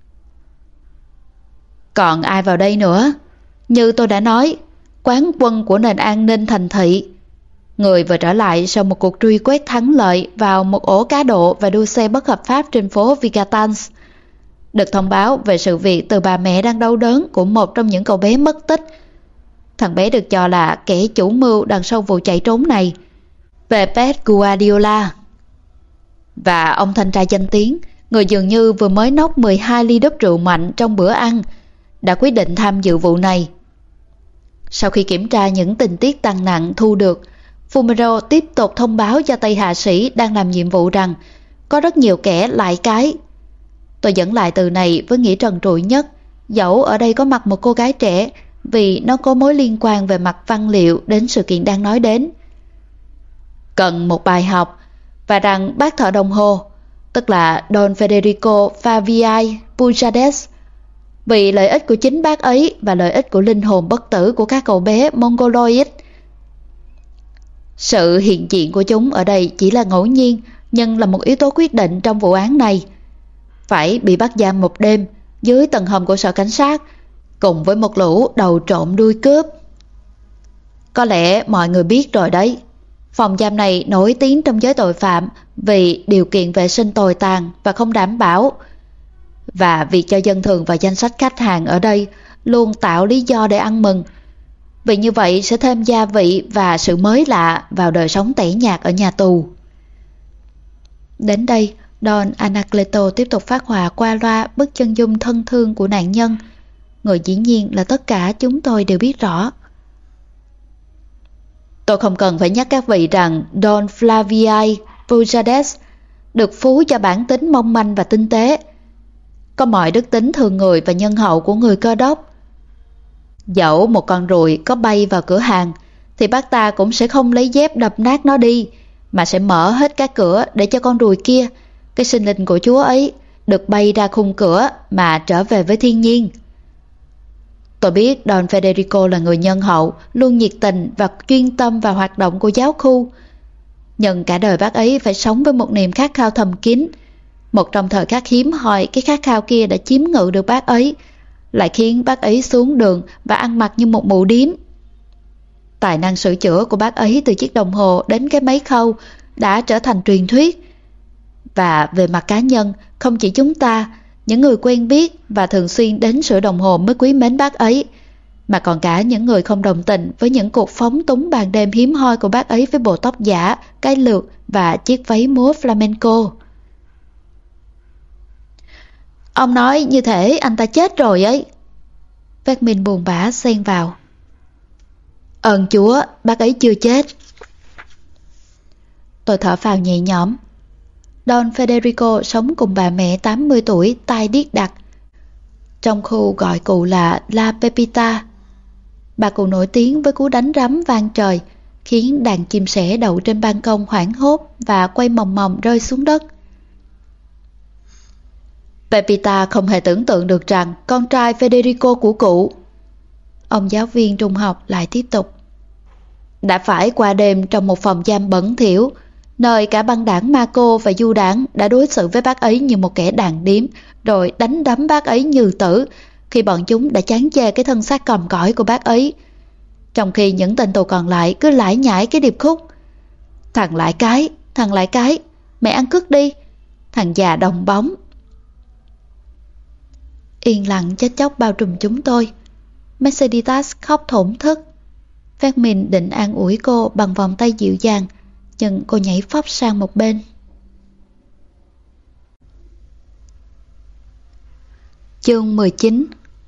Còn ai vào đây nữa? Như tôi đã nói, quán quân của nền an ninh thành thị. Người vừa trở lại sau một cuộc truy quét thắng lợi vào một ổ cá độ và đua xe bất hợp pháp trên phố Vigatans. Được thông báo về sự việc từ bà mẹ đang đau đớn của một trong những cậu bé mất tích. Thằng bé được cho là kẻ chủ mưu đằng sau vụ chạy trốn này, về Pep Guardiola. Và ông thanh tra danh tiếng, người dường như vừa mới nốc mười hai ly đúp rượu mạnh trong bữa ăn, đã quyết định tham dự vụ này. Sau khi kiểm tra những tình tiết tăng nặng thu được, Fumero tiếp tục thông báo cho Tây hạ sĩ đang làm nhiệm vụ rằng có rất nhiều kẻ lại cái. Tôi dẫn lại từ này với nghĩa trần trụi nhất, dẫu ở đây có mặt một cô gái trẻ, vì nó có mối liên quan về mặt văn liệu đến sự kiện đang nói đến. Cần một bài học, và rằng bác thợ đồng hồ, tức là Don Federico Faviai Pujades, vì lợi ích của chính bác ấy và lợi ích của linh hồn bất tử của các cậu bé Mongoloid. Sự hiện diện của chúng ở đây chỉ là ngẫu nhiên, nhưng là một yếu tố quyết định trong vụ án này. Phải bị bắt giam một đêm dưới tầng hầm của sở cảnh sát, cùng với một lũ đầu trộm đuôi cướp. Có lẽ mọi người biết rồi đấy, phòng giam này nổi tiếng trong giới tội phạm vì điều kiện vệ sinh tồi tàn và không đảm bảo. Và việc cho dân thường vào danh sách khách hàng ở đây luôn tạo lý do để ăn mừng. Vì như vậy sẽ thêm gia vị và sự mới lạ vào đời sống tẻ nhạt ở nhà tù. Đến đây, Don Anacleto tiếp tục phát họa qua loa bức chân dung thân thương của nạn nhân. Người dĩ nhiên là tất cả chúng tôi đều biết rõ. Tôi không cần phải nhắc các vị rằng Don Flavio Pujadas được phú cho bản tính mong manh và tinh tế, có mọi đức tính thường người và nhân hậu của người Cơ Đốc. Dẫu một con ruồi có bay vào cửa hàng thì bác ta cũng sẽ không lấy dép đập nát nó đi, mà sẽ mở hết các cửa để cho con ruồi kia, cái sinh linh của Chúa ấy, được bay ra khung cửa mà trở về với thiên nhiên. Tôi biết Don Federico là người nhân hậu, luôn nhiệt tình và chuyên tâm vào hoạt động của giáo khu. Nhưng cả đời bác ấy phải sống với một niềm khát khao thầm kín. Một trong thời khắc hiếm hoi, cái khát khao kia đã chiếm ngự được bác ấy, lại khiến bác ấy xuống đường và ăn mặc như một mụ điếm. Tài năng sửa chữa của bác ấy từ chiếc đồng hồ đến cái máy khâu đã trở thành truyền thuyết. Và về mặt cá nhân, không chỉ chúng ta, những người quen biết và thường xuyên đến sửa đồng hồ mới quý mến bác ấy, mà còn cả những người không đồng tình với những cuộc phóng túng ban đêm hiếm hoi của bác ấy với bộ tóc giả, cái lược và chiếc váy múa flamenco. Ông nói như thể anh ta chết rồi ấy. Phát Minh buồn bã xen vào. Ơn Chúa, bác ấy chưa chết. Tôi thở phào nhẹ nhõm. Don Federico sống cùng bà mẹ tám mươi tuổi, tai điếc đặc, trong khu gọi cụ là La Pepita. Bà cụ nổi tiếng với cú đánh rắm vang trời, khiến đàn chim sẻ đậu trên ban công hoảng hốt và quay mòng mòng rơi xuống đất. Pepita không hề tưởng tượng được rằng con trai Federico của cụ, ông giáo viên trung học lại tiếp tục, đã phải qua đêm trong một phòng giam bẩn thỉu, nơi cả băng đảng Marco và du đảng đã đối xử với bác ấy như một kẻ đàn điếm, rồi đánh đấm bác ấy như tử khi bọn chúng đã chán chê cái thân xác còm cõi của bác ấy. Trong khi những tên tù còn lại cứ lải nhải cái điệp khúc: thằng lại cái, thằng lại cái, mẹ ăn cướp đi, thằng già đồng bóng. Yên lặng chết chóc bao trùm chúng tôi. Mercedes khóc thổn thức. Phát Minh định an ủi cô bằng vòng tay dịu dàng, nhưng cô nhảy phóc sang một bên. Chương mười chín.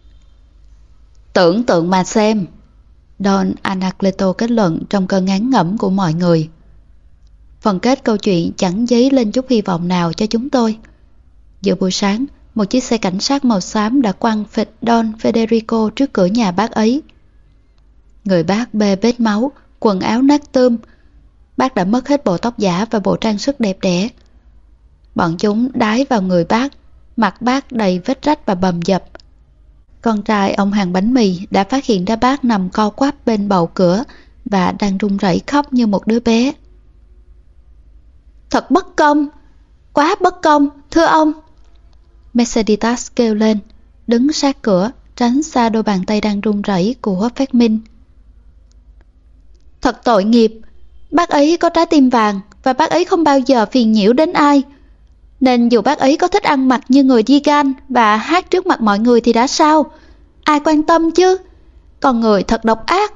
Tưởng tượng mà xem, Don Anacleto kết luận trong cơn ngán ngẩm của mọi người. Phần kết câu chuyện chẳng dấy lên chút hy vọng nào cho chúng tôi. Giữa buổi sáng, một chiếc xe cảnh sát màu xám đã quăng phịch Don Federico trước cửa nhà bác ấy. Người bác bê vết máu, quần áo nát tươm. Bác đã mất hết bộ tóc giả và bộ trang sức đẹp đẽ. Bọn chúng đái vào người bác, mặt bác đầy vết rách và bầm dập. Con trai ông hàng bánh mì đã phát hiện ra bác nằm co quắp bên bầu cửa và đang run rẩy khóc như một đứa bé. Thật bất công, quá bất công, thưa ông. Mercedes kêu lên, đứng sát cửa, tránh xa đôi bàn tay đang run rẩy của Phát Minh. Thật tội nghiệp, bác ấy có trái tim vàng và bác ấy không bao giờ phiền nhiễu đến ai. Nên dù bác ấy có thích ăn mặc như người Digan và hát trước mặt mọi người thì đã sao? Ai quan tâm chứ? Con người thật độc ác.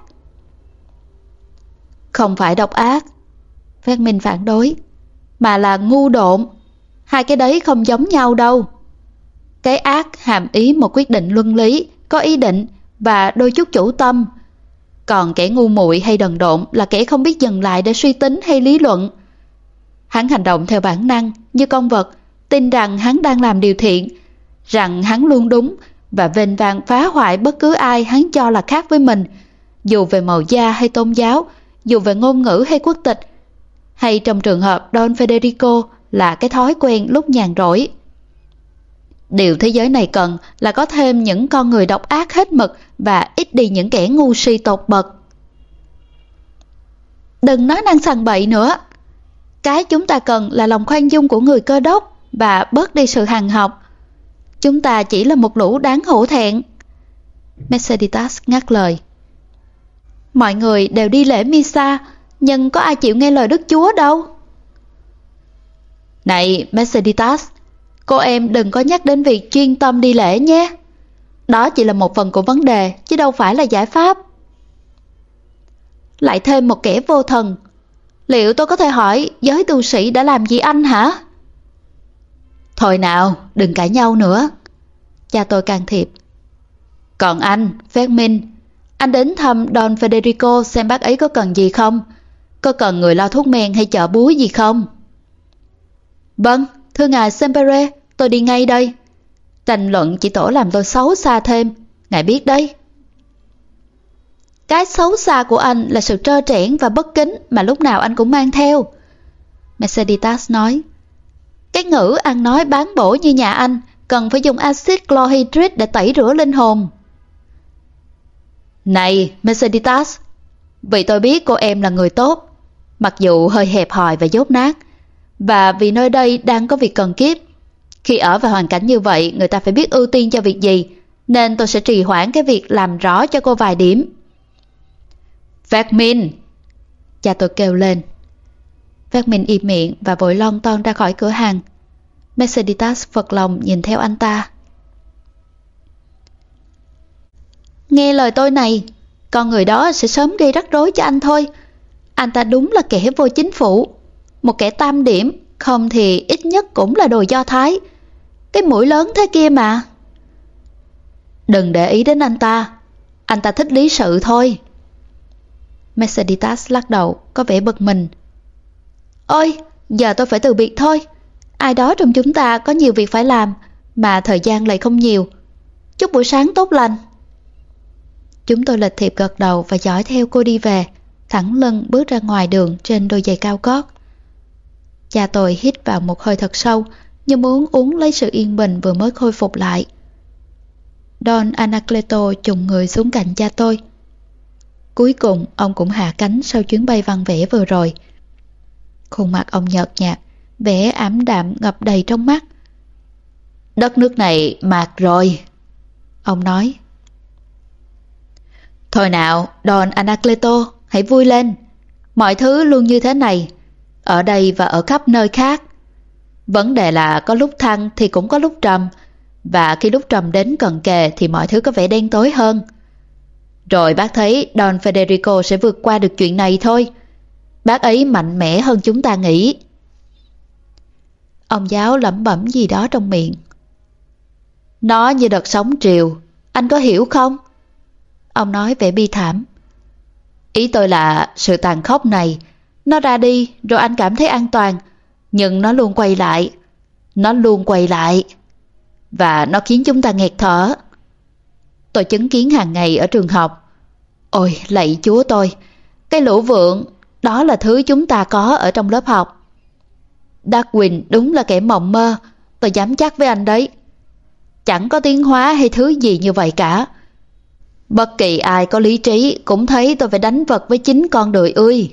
Không phải độc ác, Phát Minh phản đối, mà là ngu độn. Hai cái đấy không giống nhau đâu. Cái ác hàm ý một quyết định luân lý, có ý định và đôi chút chủ tâm. Còn kẻ ngu muội hay đần độn là kẻ không biết dừng lại để suy tính hay lý luận. Hắn hành động theo bản năng như con vật, tin rằng hắn đang làm điều thiện, rằng hắn luôn đúng và vênh vang phá hoại bất cứ ai hắn cho là khác với mình, dù về màu da hay tôn giáo, dù về ngôn ngữ hay quốc tịch, hay trong trường hợp Don Federico là cái thói quen lúc nhàn rỗi. Điều thế giới này cần là có thêm những con người độc ác hết mực và ít đi những kẻ ngu si tột bậc. Đừng nói năng sằng bậy nữa. Cái chúng ta cần là lòng khoan dung của người Cơ Đốc và bớt đi sự hằn học. Chúng ta chỉ là một lũ đáng hổ thẹn. Mercedes ngắt lời. Mọi người đều đi lễ Misa, nhưng có ai chịu nghe lời Đức Chúa đâu. Này Mercedes, cô em đừng có nhắc đến việc chuyên tâm đi lễ nhé. Đó chỉ là một phần của vấn đề, chứ đâu phải là giải pháp. Lại thêm một kẻ vô thần. Liệu tôi có thể hỏi giới tu sĩ đã làm gì anh hả? Thôi nào, đừng cãi nhau nữa. Cha tôi can thiệp. Còn anh, Fermin, anh đến thăm Don Federico xem bác ấy có cần gì không? Có cần người lo thuốc men hay chợ búa gì không? Vâng, thưa ngài Sempere, tôi đi ngay đây. Tranh luận chỉ tổ làm tôi xấu xa thêm, ngài biết đấy. Cái xấu xa của anh là sự trơ trẽn và bất kính mà lúc nào anh cũng mang theo. Merceditas nói. Cái ngữ ăn nói bán bổ như nhà anh cần phải dùng axit chlorhydric để tẩy rửa linh hồn. Này Merceditas, vì tôi biết cô em là người tốt, mặc dù hơi hẹp hòi và dốt nát, và vì nơi đây đang có việc cần kiếp. Khi ở vào hoàn cảnh như vậy, người ta phải biết ưu tiên cho việc gì, nên tôi sẽ trì hoãn cái việc làm rõ cho cô vài điểm. Fermin! Cha tôi kêu lên. Fermin im miệng và vội lon ton ra khỏi cửa hàng. Merceditas phật lòng nhìn theo anh ta. Nghe lời tôi này, con người đó sẽ sớm gây rắc rối cho anh thôi. Anh ta đúng là kẻ vô chính phủ, một kẻ tam điểm, không thì ít nhất cũng là đồ Do Thái. Cái mũi lớn thế kia mà. Đừng để ý đến anh ta, anh ta thích lý sự thôi. Merceditas lắc đầu, có vẻ bực mình. Ôi, giờ tôi phải từ biệt thôi. Ai đó trong chúng ta có nhiều việc phải làm, mà thời gian lại không nhiều. Chúc buổi sáng tốt lành. Chúng tôi lịch thiệp gật đầu và dõi theo cô đi về, thẳng lưng bước ra ngoài đường trên đôi giày cao gót. Cha tôi hít vào một hơi thật sâu, như muốn uống lấy sự yên bình vừa mới khôi phục lại. Don Anacleto chùng người xuống cạnh cha tôi. Cuối cùng ông cũng hạ cánh sau chuyến bay văn vẻ vừa rồi. Khuôn mặt ông nhợt nhạt, vẻ ảm đạm ngập đầy trong mắt. Đất nước này mạt rồi, ông nói. Thôi nào, Don Anacleto, hãy vui lên. Mọi thứ luôn như thế này, ở đây và ở khắp nơi khác. Vấn đề là có lúc thăng thì cũng có lúc trầm, và khi lúc trầm đến cận kề thì mọi thứ có vẻ đen tối hơn. Rồi bác thấy Don Federico sẽ vượt qua được chuyện này thôi. Bác ấy mạnh mẽ hơn chúng ta nghĩ. Ông giáo lẩm bẩm gì đó trong miệng. Nó như đợt sóng triều, anh có hiểu không? Ông nói vẻ bi thảm. Ý tôi là sự tàn khốc này, nó ra đi rồi anh cảm thấy an toàn, nhưng nó luôn quay lại. Nó luôn quay lại. Và nó khiến chúng ta nghẹt thở. Tôi chứng kiến hàng ngày ở trường học. Ôi, lạy Chúa tôi, cái lũ vượng, đó là thứ chúng ta có ở trong lớp học. Darwin đúng là kẻ mộng mơ, tôi dám chắc với anh đấy. Chẳng có tiến hóa hay thứ gì như vậy cả. Bất kỳ ai có lý trí cũng thấy tôi phải đánh vật với chính con đười ươi.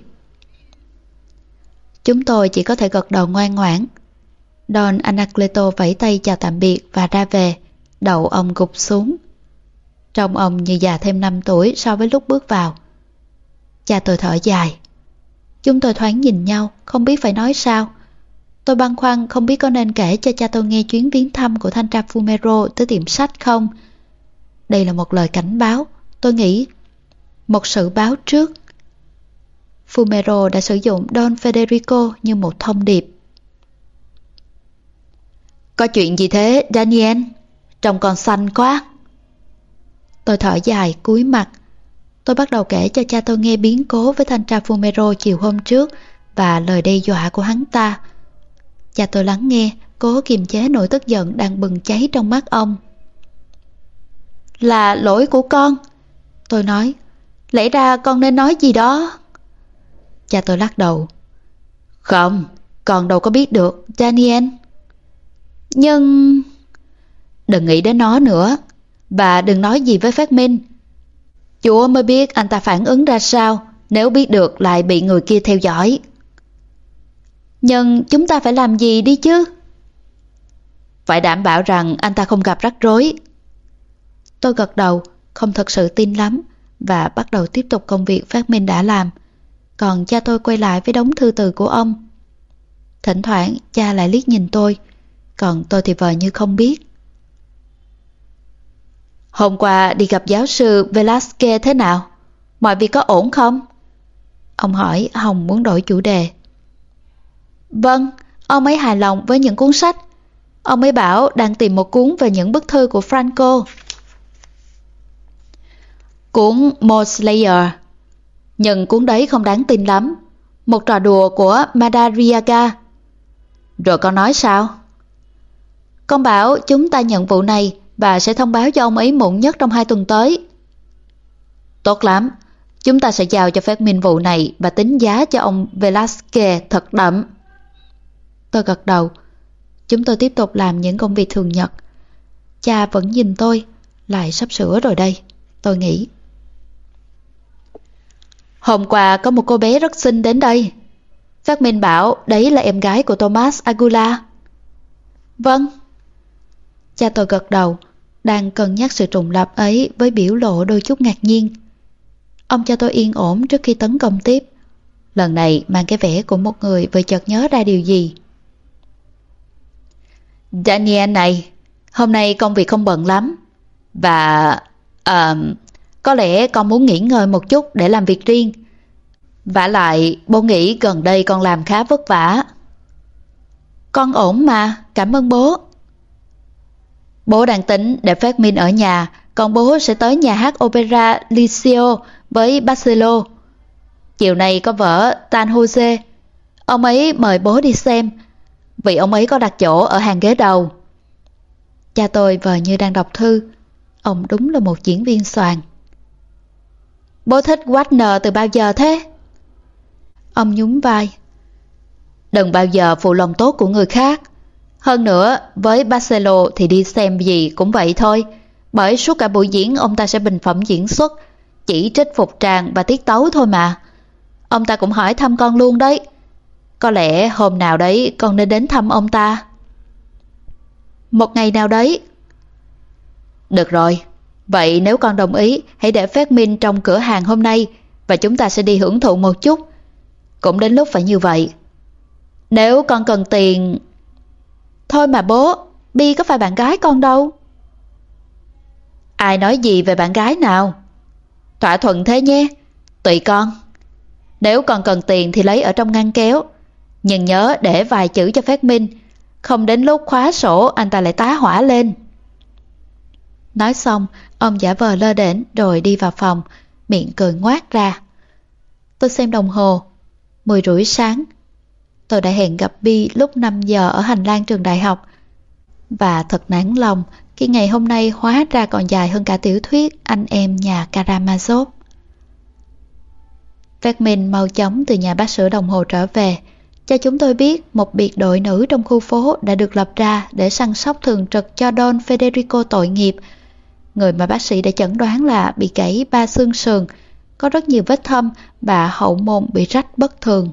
Chúng tôi chỉ có thể gật đầu ngoan ngoãn. Don Anacleto vẫy tay chào tạm biệt và ra về, đầu ông gục xuống. Trông ông như già thêm năm tuổi so với lúc bước vào. Cha tôi thở dài. Chúng tôi thoáng nhìn nhau, không biết phải nói sao. Tôi băn khoăn không biết có nên kể cho cha tôi nghe chuyến viếng thăm của thanh tra Fumero tới tiệm sách không. Đây là một lời cảnh báo, tôi nghĩ. Một sự báo trước. Fumero đã sử dụng Don Federico như một thông điệp. Có chuyện gì thế, Daniel? Trông còn xanh quá. Tôi thở dài, cúi mặt. Tôi bắt đầu kể cho cha tôi nghe biến cố với thanh tra Fumero chiều hôm trước và lời đe dọa của hắn ta. Cha tôi lắng nghe, cố kiềm chế nỗi tức giận đang bừng cháy trong mắt ông. Là lỗi của con, tôi nói. Lẽ ra con nên nói gì đó. Cha tôi lắc đầu. Không, con đâu có biết được, Daniel. Nhưng... Đừng nghĩ đến nó nữa. Và đừng nói gì với Phát Minh. Chúa mới biết anh ta phản ứng ra sao nếu biết được lại bị người kia theo dõi. Nhưng chúng ta phải làm gì đi chứ? Phải đảm bảo rằng anh ta không gặp rắc rối. Tôi gật đầu, không thật sự tin lắm, và bắt đầu tiếp tục công việc Phát Minh đã làm. Còn cha tôi quay lại với đống thư từ của ông. Thỉnh thoảng cha lại liếc nhìn tôi, còn tôi thì vờ như không biết. Hôm qua đi gặp giáo sư Velasquez thế nào? Mọi việc có ổn không? Ông hỏi Hồng muốn đổi chủ đề. Vâng, ông ấy hài lòng với những cuốn sách. Ông ấy bảo đang tìm một cuốn về những bức thư của Franco. Cuốn Mole Slayer. Nhưng cuốn đấy không đáng tin lắm. Một trò đùa của Madariaga. Rồi con nói sao? Con bảo chúng ta nhận vụ này và sẽ thông báo cho ông ấy muộn nhất trong hai tuần tới. Tốt lắm. Chúng ta sẽ giao cho phát minh vụ này và tính giá cho ông Velasquez thật đậm. Tôi gật đầu. Chúng tôi tiếp tục làm những công việc thường nhật. Cha vẫn nhìn tôi. Lại sắp sửa rồi đây, tôi nghĩ. Hôm qua có một cô bé rất xinh đến đây. Phát minh bảo đấy là em gái của Thomas Agula. Vâng. Cha tôi gật đầu, đang cân nhắc sự trùng lập ấy với biểu lộ đôi chút ngạc nhiên. Ông cho tôi yên ổn trước khi tấn công tiếp. Lần này mang cái vẻ của một người vừa chợt nhớ ra điều gì. Daniel này, hôm nay công việc không bận lắm. Và... Uh, có lẽ con muốn nghỉ ngơi một chút để làm việc riêng. Vả lại, bố nghĩ gần đây con làm khá vất vả. Con ổn mà, cảm ơn bố. Bố đang tính để phát minh ở nhà, còn bố sẽ tới nhà hát opera Liceo với Barcelo. Chiều nay có vở Tan Jose. Ông ấy mời bố đi xem, vì ông ấy có đặt chỗ ở hàng ghế đầu. Cha tôi vờ như đang đọc thư. Ông đúng là một diễn viên xoàn. Bố thích Wagner từ bao giờ thế? Ông nhún vai. Đừng bao giờ phụ lòng tốt của người khác. Hơn nữa, với Barcelo thì đi xem gì cũng vậy thôi. Bởi suốt cả buổi diễn ông ta sẽ bình phẩm diễn xuất, chỉ trích phục tràng và tiết tấu thôi mà. Ông ta cũng hỏi thăm con luôn đấy. Có lẽ hôm nào đấy con nên đến thăm ông ta. Một ngày nào đấy. Được rồi. Vậy nếu con đồng ý, hãy để phát minh trong cửa hàng hôm nay và chúng ta sẽ đi hưởng thụ một chút. Cũng đến lúc phải như vậy. Nếu con cần tiền... Thôi mà bố, Bi có phải bạn gái con đâu. Ai nói gì về bạn gái nào? Thỏa thuận thế nhé. Tùy con. Nếu con cần tiền thì lấy ở trong ngăn kéo. Nhưng nhớ để vài chữ cho phát minh. Không đến lúc khóa sổ anh ta lại tá hỏa lên. Nói xong, ông giả vờ lơ đễnh rồi đi vào phòng, miệng cười ngoác ra. Tôi xem đồng hồ, mười rưỡi sáng. Tôi đã hẹn gặp Bi lúc năm giờ ở hành lang trường đại học. Và thật nản lòng khi ngày hôm nay hóa ra còn dài hơn cả tiểu thuyết Anh em nhà Karamazov. Phát minh mau chóng từ nhà bác sửa đồng hồ trở về, cho chúng tôi biết một biệt đội nữ trong khu phố đã được lập ra để săn sóc thường trực cho Don Federico tội nghiệp, người mà bác sĩ đã chẩn đoán là bị gãy ba xương sườn, có rất nhiều vết thâm và hậu môn bị rách bất thường.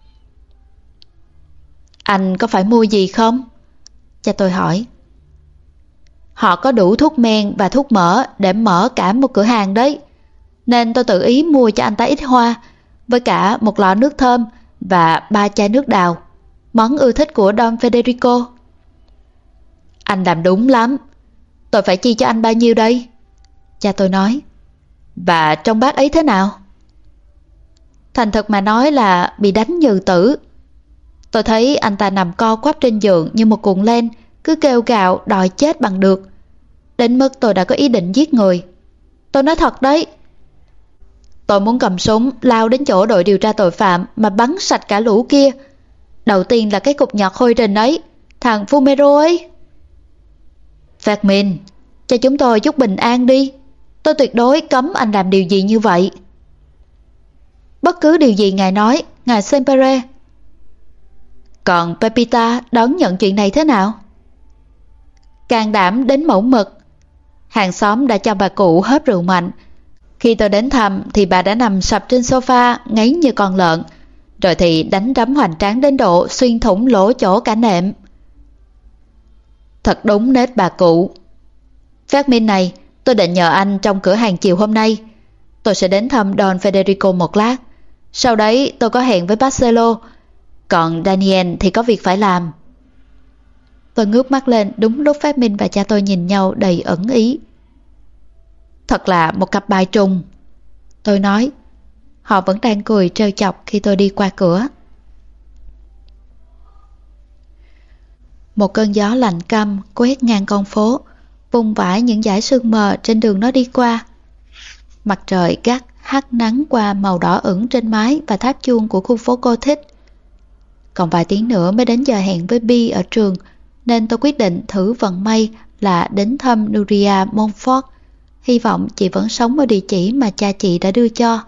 Anh có phải mua gì không? Cha tôi hỏi. Họ có đủ thuốc men và thuốc mỡ để mở cả một cửa hàng đấy, nên tôi tự ý mua cho anh ta ít hoa, với cả một lọ nước thơm và ba chai nước đào, món ưa thích của Don Federico. Anh làm đúng lắm. Tôi phải chi cho anh bao nhiêu đây? Cha tôi nói. Và trong bác ấy thế nào? Thành thật mà nói là bị đánh nhừ tử. Tôi thấy anh ta nằm co quắp trên giường như một cuộn len, cứ kêu gào đòi chết bằng được. Đến mức tôi đã có ý định giết người. Tôi nói thật đấy. Tôi muốn cầm súng lao đến chỗ đội điều tra tội phạm mà bắn sạch cả lũ kia. Đầu tiên là cái cục nhọt hôi rình ấy, thằng Fumero ấy. Phát Minh, cho chúng tôi chút bình an đi. Tôi tuyệt đối cấm anh làm điều gì như vậy. Bất cứ điều gì ngài nói, ngài Sempre. Còn Pepita đón nhận chuyện này thế nào? Can đảm đến mẫu mực. Hàng xóm đã cho bà cụ hớp rượu mạnh. Khi tôi đến thăm thì bà đã nằm sập trên sofa ngáy như con lợn, rồi thì đánh đấm hoành tráng đến độ xuyên thủng lỗ chỗ cả nệm. Thật đúng nết bà cụ. Phát minh này, tôi định nhờ anh trong cửa hàng chiều hôm nay. Tôi sẽ đến thăm Don Federico một lát. Sau đấy tôi có hẹn với Barcelo. Còn Daniel thì có việc phải làm. Tôi ngước mắt lên đúng lúc Phát Minh và cha tôi nhìn nhau đầy ẩn ý. Thật là một cặp bài trùng. Tôi nói. Họ vẫn đang cười trêu chọc khi tôi đi qua cửa. Một cơn gió lạnh căm quét ngang con phố, vùng vãi những dải sương mờ trên đường nó đi qua. Mặt trời gắt hắt nắng qua màu đỏ ửng trên mái và tháp chuông của khu phố cô thích. Còn vài tiếng nữa mới đến giờ hẹn với Bi ở trường, nên tôi quyết định thử vận may là đến thăm Nuria Montfort. Hy vọng chị vẫn sống ở địa chỉ mà cha chị đã đưa cho.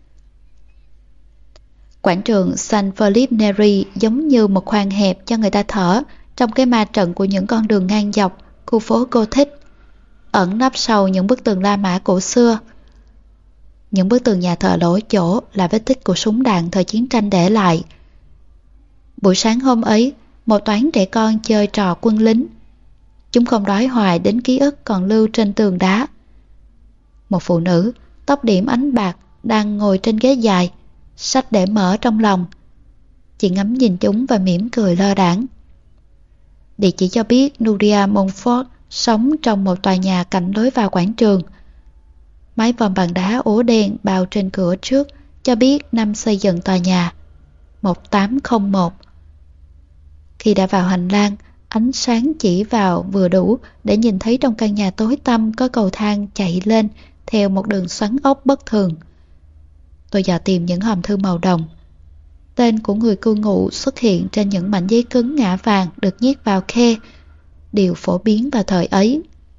Quảng trường San Felipe Neri giống như một khoang hẹp cho người ta thở trong cái ma trận của những con đường ngang dọc khu phố cô thích, ẩn nấp sau những bức tường La Mã cổ xưa. Những bức tường nhà thờ lỗ chỗ là vết tích của súng đạn thời chiến tranh để lại. Buổi sáng hôm ấy, một toán trẻ con chơi trò quân lính. Chúng không đói hoài đến ký ức còn lưu trên tường đá. Một phụ nữ, tóc điểm ánh bạc, đang ngồi trên ghế dài, sách để mở trong lòng. Chị ngắm nhìn chúng và mỉm cười lơ đãng. Địa chỉ cho biết Nuria Montfort sống trong một tòa nhà cạnh lối vào quảng trường. Mái vòm bằng đá ố đen bao trên cửa trước cho biết năm xây dựng tòa nhà một tám không một. Khi đã vào hành lang, ánh sáng chỉ vào vừa đủ để nhìn thấy trong căn nhà tối tăm có cầu thang chạy lên theo một đường xoắn ốc bất thường. Tôi dò tìm những hòm thư màu đồng. Tên của người cư ngụ xuất hiện trên những mảnh giấy cứng ngã vàng được nhét vào khe, điều phổ biến vào thời ấy.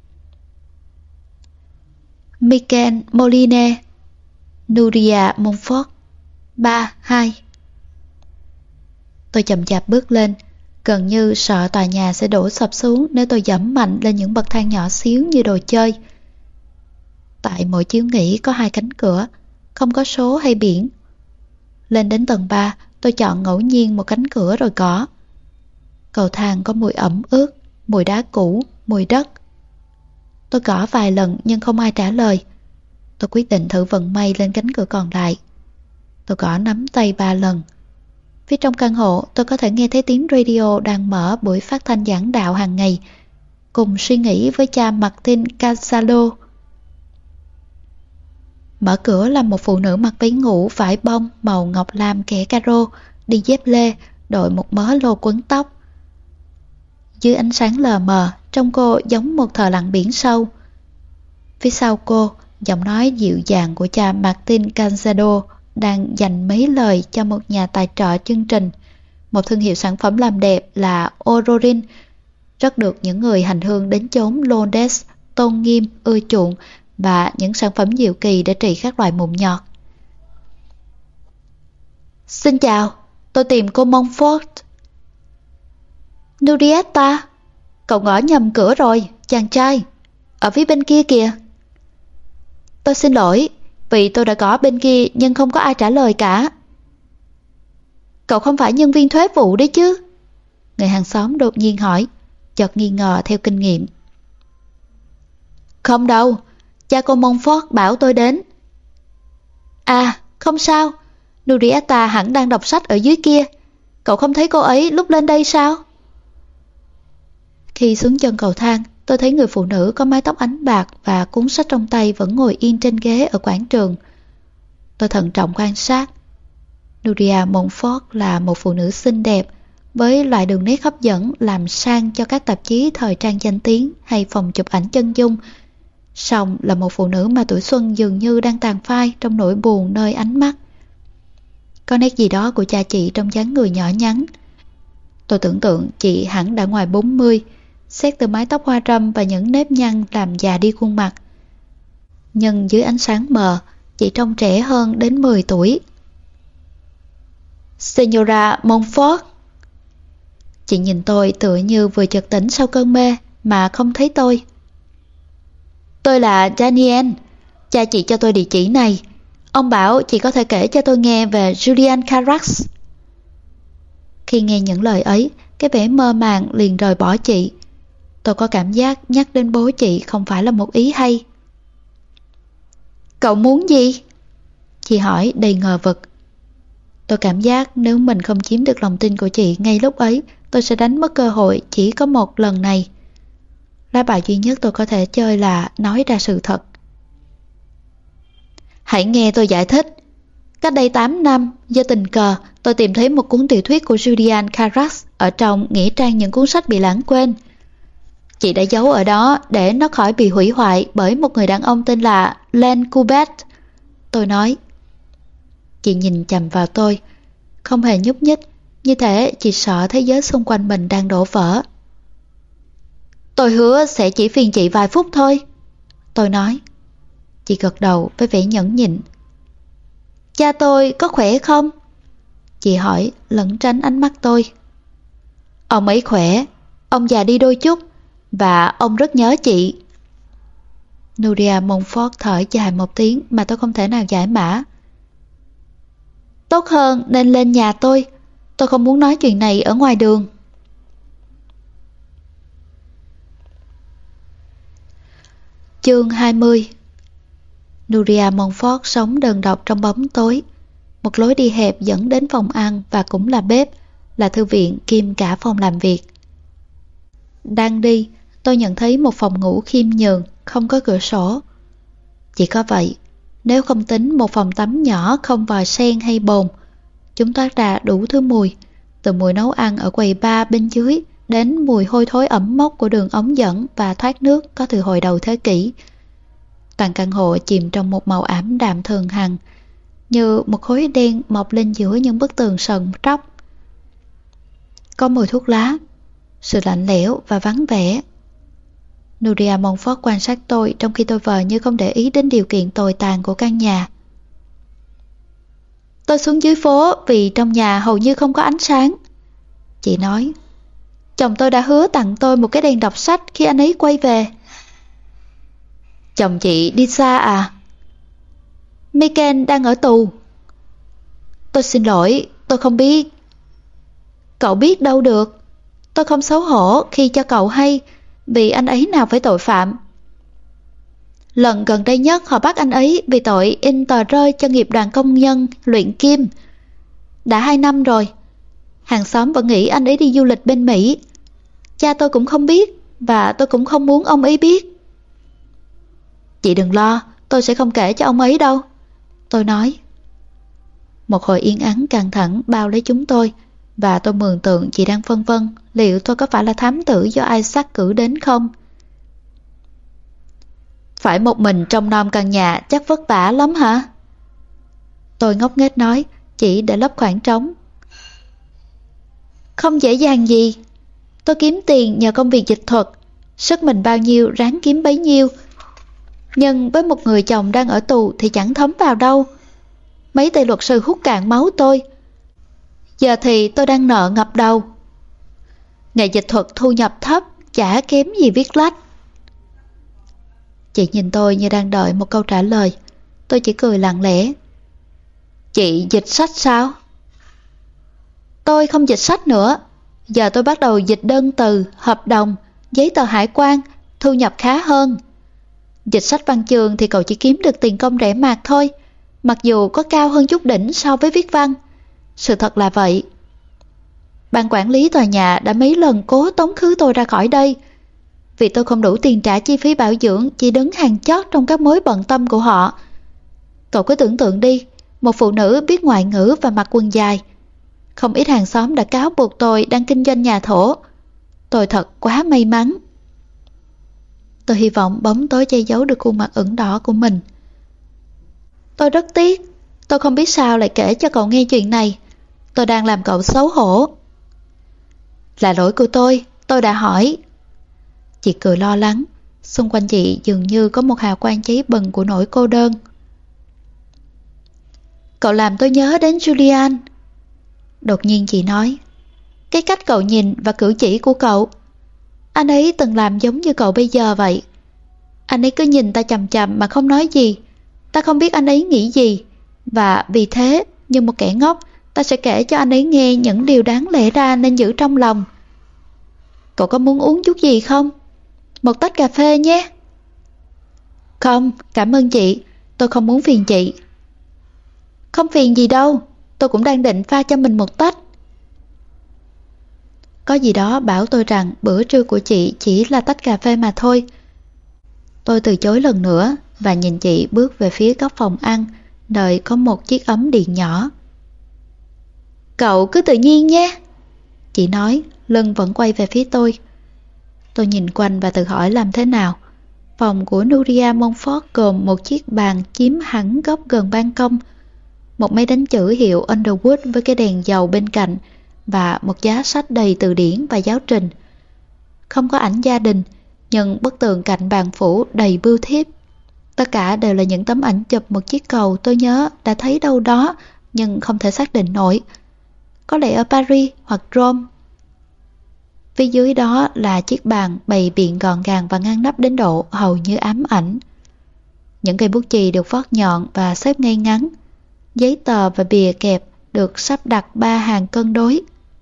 Michael Moline, Nuria Montfort, ba hai. Tôi chậm chạp bước lên, gần như sợ tòa nhà sẽ đổ sập xuống nếu tôi giẫm mạnh lên những bậc thang nhỏ xíu như đồ chơi. Tại mỗi chiếu nghỉ có hai cánh cửa, không có số hay biển. Lên đến tầng ba, tôi chọn ngẫu nhiên một cánh cửa rồi gõ. Cầu thang có mùi ẩm ướt, mùi đá cũ, mùi đất. Tôi gõ vài lần nhưng không ai trả lời. Tôi quyết định thử vận may lên cánh cửa còn lại. Tôi gõ nắm tay ba lần. Phía trong căn hộ, tôi có thể nghe thấy tiếng radio đang mở buổi phát thanh giảng đạo hàng ngày, cùng suy nghĩ với cha Martin Casalo. Mở cửa là một phụ nữ mặc váy ngủ vải bông màu ngọc lam kẻ caro, đi dép lê, đội một mớ lô quấn tóc. Dưới ánh sáng lờ mờ, trông cô giống một thợ lặn biển sâu. Phía sau cô, giọng nói dịu dàng của cha Martin Casado đang dành mấy lời cho một nhà tài trợ chương trình, một thương hiệu sản phẩm làm đẹp là Ororin, rất được những người hành hương đến chốn Londres tôn nghiêm, ưa chuộng, và những sản phẩm diệu kỳ để trị các loại mụn nhọt. Xin chào, tôi tìm cô Montfort. Nurietta, cậu gõ nhầm cửa rồi, chàng trai, ở phía bên kia kìa. Tôi xin lỗi, vì tôi đã gõ bên kia nhưng không có ai trả lời cả. Cậu không phải nhân viên thuế vụ đấy chứ? Người hàng xóm đột nhiên hỏi, chợt nghi ngờ theo kinh nghiệm. Không đâu, cha cô Montfort bảo tôi đến. À, không sao, Nurietta hẳn đang đọc sách ở dưới kia. Cậu không thấy cô ấy lúc lên đây sao? Khi xuống chân cầu thang, tôi thấy người phụ nữ có mái tóc ánh bạc và cuốn sách trong tay vẫn ngồi yên trên ghế ở quảng trường. Tôi thận trọng quan sát. Nuria Montfort là một phụ nữ xinh đẹp, với loại đường nét hấp dẫn làm sang cho các tạp chí thời trang danh tiếng hay phòng chụp ảnh chân dung. Song là một phụ nữ mà tuổi xuân dường như đang tàn phai trong nỗi buồn nơi ánh mắt. Có nét gì đó của cha chị trong dáng người nhỏ nhắn. Tôi tưởng tượng chị hẳn đã ngoài bốn mươi, xét từ mái tóc hoa râm và những nếp nhăn làm già đi khuôn mặt. Nhưng dưới ánh sáng mờ, chị trông trẻ hơn đến mười tuổi. Senora Montfort. Chị nhìn tôi tựa như vừa chợt tỉnh sau cơn mê mà không thấy tôi. Tôi là Daniel, cha chị cho tôi địa chỉ này. Ông bảo chị có thể kể cho tôi nghe về Julian Carax. Khi nghe những lời ấy, cái vẻ mơ màng liền rời bỏ chị. Tôi có cảm giác nhắc đến bố chị không phải là một ý hay. Cậu muốn gì? Chị hỏi đầy ngờ vực. Tôi cảm giác nếu mình không chiếm được lòng tin của chị ngay lúc ấy, tôi sẽ đánh mất cơ hội chỉ có một lần này. Lá bài duy nhất tôi có thể chơi là nói ra sự thật. Hãy nghe tôi giải thích. Cách đây tám năm, do tình cờ, tôi tìm thấy một cuốn tiểu thuyết của Julian Carax ở trong nghĩa trang những cuốn sách bị lãng quên. Chị đã giấu ở đó để nó khỏi bị hủy hoại bởi một người đàn ông tên là Len Kubet. Tôi nói. Chị nhìn chằm vào tôi, không hề nhúc nhích, như thể chị sợ thế giới xung quanh mình đang đổ vỡ. Tôi hứa sẽ chỉ phiền chị vài phút thôi, tôi nói. Chị gật đầu với vẻ nhẫn nhịn. Cha tôi có khỏe không? Chị hỏi lẩn tránh ánh mắt tôi. Ông ấy khỏe, ông già đi đôi chút, và ông rất nhớ chị. Nuria Montfort thở dài một tiếng mà tôi không thể nào giải mã. Tốt hơn nên lên nhà tôi, tôi không muốn nói chuyện này ở ngoài đường. Chương hai mươi. Nuria Montfort sống đơn độc trong bóng tối. Một lối đi hẹp dẫn đến phòng ăn và cũng là bếp, là thư viện kiêm cả phòng làm việc. Đang đi, tôi nhận thấy một phòng ngủ khiêm nhường, không có cửa sổ. Chỉ có vậy, nếu không tính một phòng tắm nhỏ không vòi sen hay bồn, chúng toát ra đủ thứ mùi, từ mùi nấu ăn ở quầy bar bên dưới đến mùi hôi thối ẩm mốc của đường ống dẫn và thoát nước có từ hồi đầu thế kỷ. Toàn căn hộ chìm trong một màu ảm đạm thường hằng, như một khối đen mọc lên giữa những bức tường sần tróc. Có mùi thuốc lá, sự lạnh lẽo và vắng vẻ. Nuria Montfort quan sát tôi trong khi tôi vờ như không để ý đến điều kiện tồi tàn của căn nhà. Tôi xuống dưới phố vì trong nhà hầu như không có ánh sáng. Chị nói, chồng tôi đã hứa tặng tôi một cái đèn đọc sách khi anh ấy quay về. Chồng chị đi xa à? Michael đang ở tù. Tôi xin lỗi, tôi không biết. Cậu biết đâu được. Tôi không xấu hổ khi cho cậu hay, vì anh ấy nào phải tội phạm. Lần gần đây nhất họ bắt anh ấy vì tội in tờ rơi cho nghiệp đoàn công nhân luyện kim. Đã hai năm rồi. Hàng xóm vẫn nghĩ anh ấy đi du lịch bên Mỹ. Cha tôi cũng không biết, và tôi cũng không muốn ông ấy biết. Chị đừng lo, tôi sẽ không kể cho ông ấy đâu, tôi nói. Một hồi yên ắng căng thẳng bao lấy chúng tôi, và tôi mường tượng chị đang phân vân liệu tôi có phải là thám tử do Isaac cử đến không. Phải một mình trong nom căn nhà chắc vất vả lắm hả? Tôi ngốc nghếch nói, chỉ để lấp khoảng trống. Không dễ dàng gì. Tôi kiếm tiền nhờ công việc dịch thuật, sức mình bao nhiêu ráng kiếm bấy nhiêu. Nhưng với một người chồng đang ở tù thì chẳng thấm vào đâu. Mấy tay luật sư hút cạn máu tôi. Giờ thì tôi đang nợ ngập đầu. Nghề dịch thuật thu nhập thấp, chả kém gì viết lách. Chị nhìn tôi như đang đợi một câu trả lời. Tôi chỉ cười lặng lẽ. Chị dịch sách sao? Tôi không dịch sách nữa. Giờ tôi bắt đầu dịch đơn từ, hợp đồng, giấy tờ hải quan, thu nhập khá hơn. Dịch sách văn chương thì cậu chỉ kiếm được tiền công rẻ mạt thôi, mặc dù có cao hơn chút đỉnh so với viết văn. Sự thật là vậy. Ban quản lý tòa nhà đã mấy lần cố tống khứ tôi ra khỏi đây, vì tôi không đủ tiền trả chi phí bảo dưỡng, chỉ đứng hàng chót trong các mối bận tâm của họ. Cậu cứ tưởng tượng đi, một phụ nữ biết ngoại ngữ và mặc quần dài. Không ít hàng xóm đã cáo buộc tôi đang kinh doanh nhà thổ. Tôi thật quá may mắn. Tôi hy vọng bóng tối che giấu được khuôn mặt ửng đỏ của mình. Tôi rất tiếc. Tôi không biết sao lại kể cho cậu nghe chuyện này. Tôi đang làm cậu xấu hổ. Là lỗi của tôi, tôi đã hỏi. Chị cười lo lắng. Xung quanh chị dường như có một hào quang cháy bừng của nỗi cô đơn. Cậu làm tôi nhớ đến Julian. Đột nhiên chị nói. Cái cách cậu nhìn và cử chỉ của cậu. Anh ấy từng làm giống như cậu bây giờ vậy. Anh ấy cứ nhìn ta chằm chằm mà không nói gì. Ta không biết anh ấy nghĩ gì. Và vì thế, như một kẻ ngốc, ta sẽ kể cho anh ấy nghe những điều đáng lẽ ra nên giữ trong lòng. Cậu có muốn uống chút gì không? Một tách cà phê nhé. Không, cảm ơn chị. Tôi không muốn phiền chị. Không phiền gì đâu. Tôi cũng đang định pha cho mình một tách. Có gì đó bảo tôi rằng bữa trưa của chị chỉ là tách cà phê mà thôi. Tôi từ chối lần nữa và nhìn chị bước về phía góc phòng ăn, nơi có một chiếc ấm điện nhỏ. Cậu cứ tự nhiên nhé, chị nói, lưng vẫn quay về phía tôi. Tôi nhìn quanh và tự hỏi làm thế nào. Phòng của Nuria Montfort gồm một chiếc bàn chiếm hẳn góc gần ban công, một máy đánh chữ hiệu Underwood với cái đèn dầu bên cạnh và một giá sách đầy từ điển và giáo trình. Không có ảnh gia đình, nhưng bức tường cạnh bàn phủ đầy bưu thiếp. Tất cả đều là những tấm ảnh chụp một chiếc cầu tôi nhớ đã thấy đâu đó nhưng không thể xác định nổi. Có lẽ ở Paris hoặc Rome. Phía dưới đó là chiếc bàn bày biện gọn gàng và ngăn nắp đến độ hầu như ám ảnh. Những cây bút chì được vót nhọn và xếp ngay ngắn. Giấy tờ và bìa kẹp được sắp đặt ba hàng cân đối.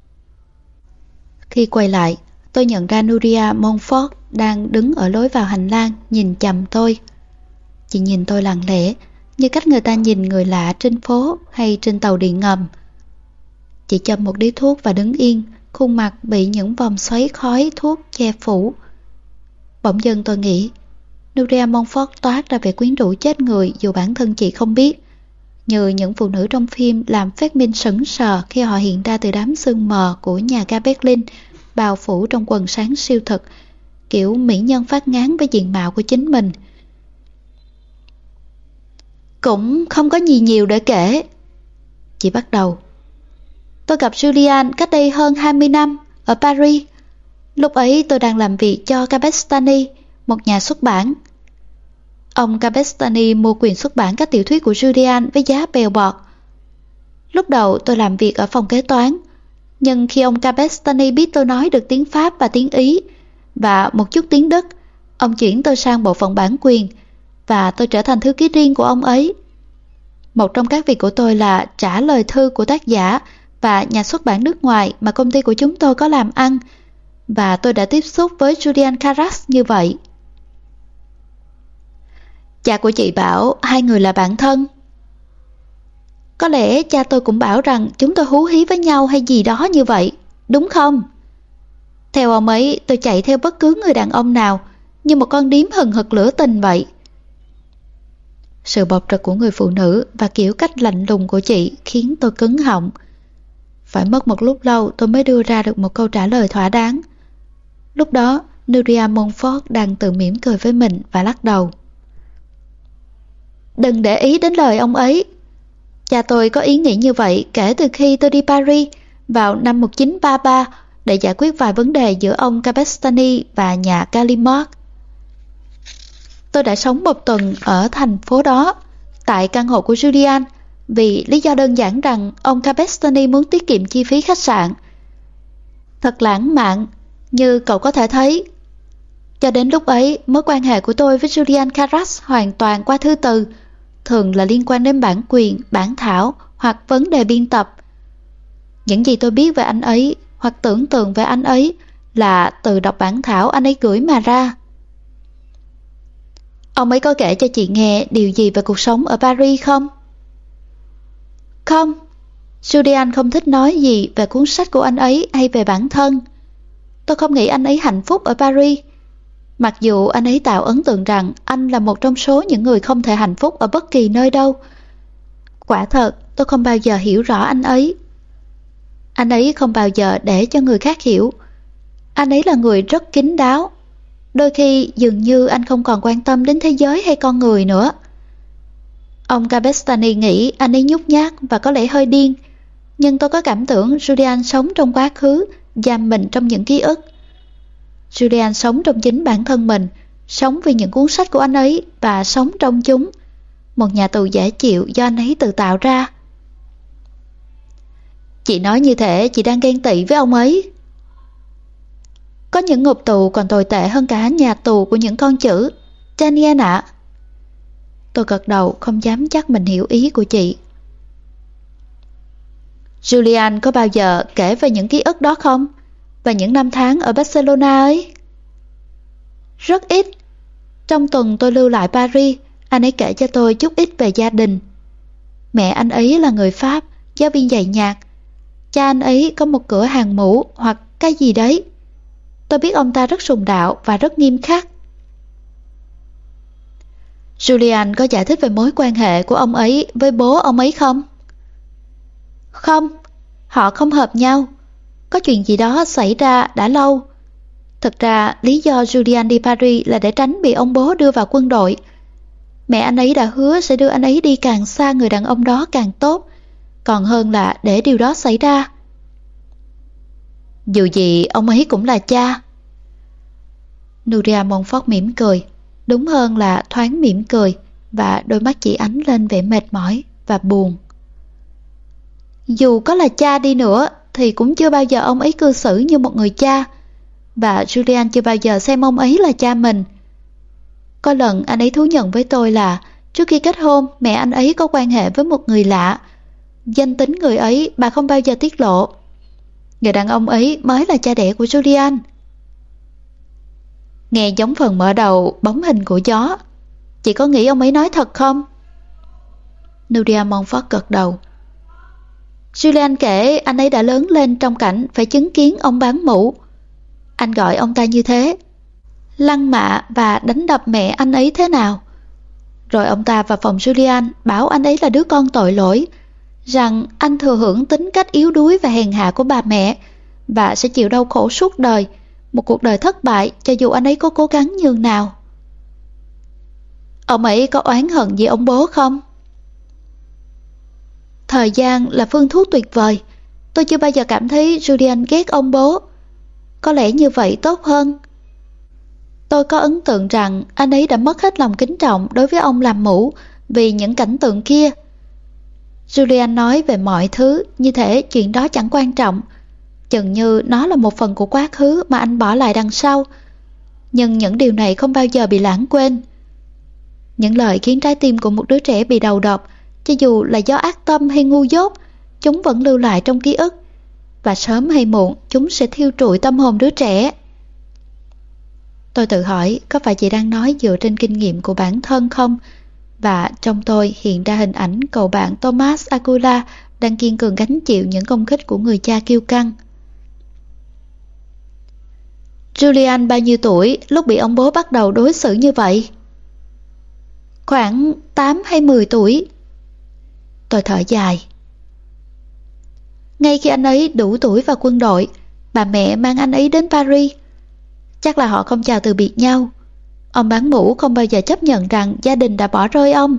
Khi quay lại, tôi nhận ra Nuria Montfort đang đứng ở lối vào hành lang nhìn chằm tôi. Chị nhìn tôi lặng lẽ, như cách người ta nhìn người lạ trên phố hay trên tàu điện ngầm. Chị châm một điếu thuốc và đứng yên, khuôn mặt bị những vòng xoáy khói thuốc che phủ. Bỗng dưng tôi nghĩ, Nuria Montfort toát ra vẻ quyến rũ chết người dù bản thân chị không biết. Như những phụ nữ trong phim làm phát minh sững sờ khi họ hiện ra từ đám sương mờ của nhà ga Berlin, bao phủ trong quần sáng siêu thực, kiểu mỹ nhân phát ngán với diện mạo của chính mình. Cũng không có gì nhiều để kể. Chị bắt đầu. Tôi gặp Julian cách đây hơn hai mươi năm ở Paris. Lúc ấy tôi đang làm việc cho Cabestany, một nhà xuất bản. Ông Cabestany mua quyền xuất bản các tiểu thuyết của Julian với giá bèo bọt. Lúc đầu tôi làm việc ở phòng kế toán, nhưng khi ông Cabestany biết tôi nói được tiếng Pháp và tiếng Ý và một chút tiếng Đức, ông chuyển tôi sang bộ phận bản quyền và tôi trở thành thư ký riêng của ông ấy. Một trong các việc của tôi là trả lời thư của tác giả và nhà xuất bản nước ngoài mà công ty của chúng tôi có làm ăn, và tôi đã tiếp xúc với Julian Carras như vậy. Cha của chị bảo hai người là bạn thân. Có lẽ cha tôi cũng bảo rằng chúng tôi hú hí với nhau hay gì đó như vậy, đúng không? Theo ông ấy, tôi chạy theo bất cứ người đàn ông nào như một con điếm hừng hực lửa tình vậy. Sự bộc trực của người phụ nữ và kiểu cách lạnh lùng của chị khiến tôi cứng họng. Phải mất một lúc lâu tôi mới đưa ra được một câu trả lời thỏa đáng. Lúc đó, Nuria Montfort đang tự mỉm cười với mình và lắc đầu. Đừng để ý đến lời ông ấy. Cha tôi có ý nghĩ như vậy kể từ khi tôi đi Paris vào năm một nghìn chín trăm ba mươi ba để giải quyết vài vấn đề giữa ông Cabestany và nhà Gallimard. Tôi đã sống một tuần ở thành phố đó, tại căn hộ của Julian, vì lý do đơn giản rằng ông Cabestany muốn tiết kiệm chi phí khách sạn. Thật lãng mạn, như cậu có thể thấy. Cho đến lúc ấy, mối quan hệ của tôi với Julian Carras hoàn toàn qua thư từ, thường là liên quan đến bản quyền, bản thảo hoặc vấn đề biên tập. Những gì tôi biết về anh ấy hoặc tưởng tượng về anh ấy là từ đọc bản thảo anh ấy gửi mà ra. Ông ấy có kể cho chị nghe điều gì về cuộc sống ở Paris không? Không, Julian không thích nói gì về cuốn sách của anh ấy hay về bản thân. Tôi không nghĩ anh ấy hạnh phúc ở Paris, mặc dù anh ấy tạo ấn tượng rằng anh là một trong số những người không thể hạnh phúc ở bất kỳ nơi đâu. Quả thật, tôi không bao giờ hiểu rõ anh ấy. Anh ấy không bao giờ để cho người khác hiểu. Anh ấy là người rất kín đáo. Đôi khi dường như anh không còn quan tâm đến thế giới hay con người nữa. Ông Cabestany nghĩ anh ấy nhút nhát và có lẽ hơi điên, nhưng tôi có cảm tưởng Julian sống trong quá khứ, giam mình trong những ký ức. Julian sống trong chính bản thân mình, sống vì những cuốn sách của anh ấy và sống trong chúng. Một nhà tù dễ chịu do anh ấy tự tạo ra. Chị nói như thể chị đang ghen tị với ông ấy. Có những ngục tù còn tồi tệ hơn cả nhà tù của những con chữ, Daniel ạ. Tôi gật đầu không dám chắc mình hiểu ý của chị. Julian có bao giờ kể về những ký ức đó không? Và những năm tháng ở Barcelona ấy? Rất ít. Trong tuần tôi lưu lại Paris, anh ấy kể cho tôi chút ít về gia đình. Mẹ anh ấy là người Pháp, giáo viên dạy nhạc. Cha anh ấy có một cửa hàng mũ hoặc cái gì đấy. Tôi biết ông ta rất sùng đạo và rất nghiêm khắc. Julian có giải thích về mối quan hệ của ông ấy với bố ông ấy không? Không, họ không hợp nhau. Có chuyện gì đó xảy ra đã lâu. Thực ra, lý do Julian đi Paris là để tránh bị ông bố đưa vào quân đội. Mẹ anh ấy đã hứa sẽ đưa anh ấy đi càng xa người đàn ông đó càng tốt, còn hơn là để điều đó xảy ra. Dù gì, ông ấy cũng là cha. Nuria Montfort mỉm cười, đúng hơn là thoáng mỉm cười, và đôi mắt chị ánh lên vẻ mệt mỏi và buồn. Dù có là cha đi nữa, thì cũng chưa bao giờ ông ấy cư xử như một người cha, và Julian chưa bao giờ xem ông ấy là cha mình. Có lần anh ấy thú nhận với tôi là trước khi kết hôn, mẹ anh ấy có quan hệ với một người lạ. Danh tính người ấy bà không bao giờ tiết lộ. Người đàn ông ấy mới là cha đẻ của Julian. Nghe giống phần mở đầu bóng hình của gió. Chị có nghĩ ông ấy nói thật không? Nuria Montfort gật đầu. Julian kể anh ấy đã lớn lên trong cảnh phải chứng kiến ông bán mũ. Anh gọi ông ta như thế, lăng mạ và đánh đập mẹ anh ấy thế nào. Rồi ông ta vào phòng Julian bảo anh ấy là đứa con tội lỗi, rằng anh thừa hưởng tính cách yếu đuối và hèn hạ của bà mẹ và sẽ chịu đau khổ suốt đời, một cuộc đời thất bại cho dù anh ấy có cố gắng nhường nào. Ông ấy có oán hận gì ông bố không? Thời gian là phương thuốc tuyệt vời. Tôi chưa bao giờ cảm thấy Julian ghét ông bố. Có lẽ như vậy tốt hơn. Tôi có ấn tượng rằng anh ấy đã mất hết lòng kính trọng đối với ông làm mũ vì những cảnh tượng kia. Julian nói về mọi thứ như thể chuyện đó chẳng quan trọng, chừng như nó là một phần của quá khứ mà anh bỏ lại đằng sau. Nhưng những điều này không bao giờ bị lãng quên. Những lời khiến trái tim của một đứa trẻ bị đầu độc, cho dù là do ác tâm hay ngu dốt, chúng vẫn lưu lại trong ký ức, và sớm hay muộn chúng sẽ thiêu trụi tâm hồn đứa trẻ. Tôi tự hỏi có phải chị đang nói dựa trên kinh nghiệm của bản thân không? Và trong tôi hiện ra hình ảnh cậu bạn Thomas Aquila đang kiên cường gánh chịu những công kích của người cha kiêu căng. Julian bao nhiêu tuổi lúc bị ông bố bắt đầu đối xử như vậy? Khoảng tám hay mười tuổi. Tôi thở dài. Ngay khi anh ấy đủ tuổi vào quân đội, bà mẹ mang anh ấy đến Paris. Chắc là họ không chào từ biệt nhau. Ông bán mũ không bao giờ chấp nhận rằng gia đình đã bỏ rơi ông.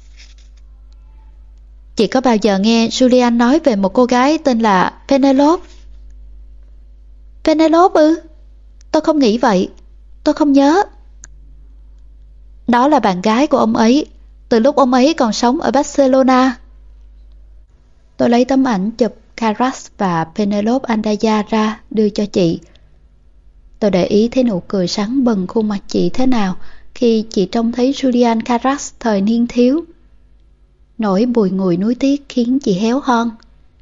Chị có bao giờ nghe Julian nói về một cô gái tên là Penelope? Penelope ư? Tôi không nghĩ vậy. Tôi không nhớ. Đó là bạn gái của ông ấy, từ lúc ông ấy còn sống ở Barcelona. Tôi lấy tấm ảnh chụp Carras và Penelope Andaya ra đưa cho chị. Tôi để ý thấy nụ cười sáng bừng khuôn mặt chị thế nào khi chị trông thấy Julian Carras thời niên thiếu. Nỗi bùi ngùi nuối tiếc khiến chị héo hon.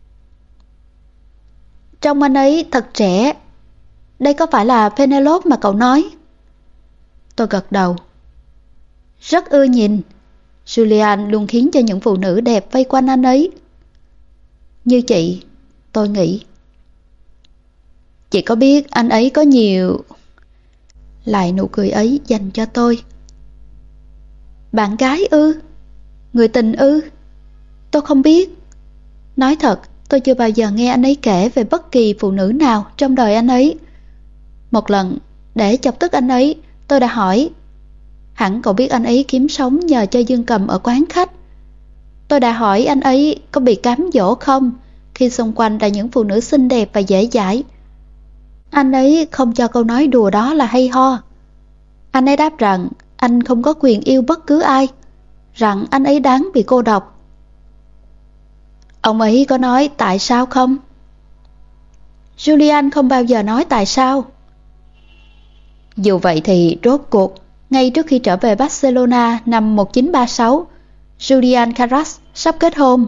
Trông anh ấy thật trẻ. Đây có phải là Penelope mà cậu nói? Tôi gật đầu. Rất ưa nhìn. Julian luôn khiến cho những phụ nữ đẹp vây quanh anh ấy. Như chị, tôi nghĩ. Chị có biết anh ấy có nhiều... Lại nụ cười ấy dành cho tôi. Bạn gái ư? Người tình ư? Tôi không biết. Nói thật, tôi chưa bao giờ nghe anh ấy kể về bất kỳ phụ nữ nào trong đời anh ấy. Một lần, để chọc tức anh ấy, tôi đã hỏi: hẳn cậu biết anh ấy kiếm sống nhờ chơi dương cầm ở quán khách. Tôi đã hỏi anh ấy có bị cám dỗ không khi xung quanh là những phụ nữ xinh đẹp và dễ dãi. Anh ấy không cho câu nói đùa đó là hay ho. Anh ấy đáp rằng anh không có quyền yêu bất cứ ai, rằng anh ấy đáng bị cô độc. Ông ấy có nói tại sao không? Julian không bao giờ nói tại sao. Dù vậy thì rốt cuộc, ngay trước khi trở về Barcelona năm một nghìn chín trăm ba mươi sáu, Julian Carras sắp kết hôn.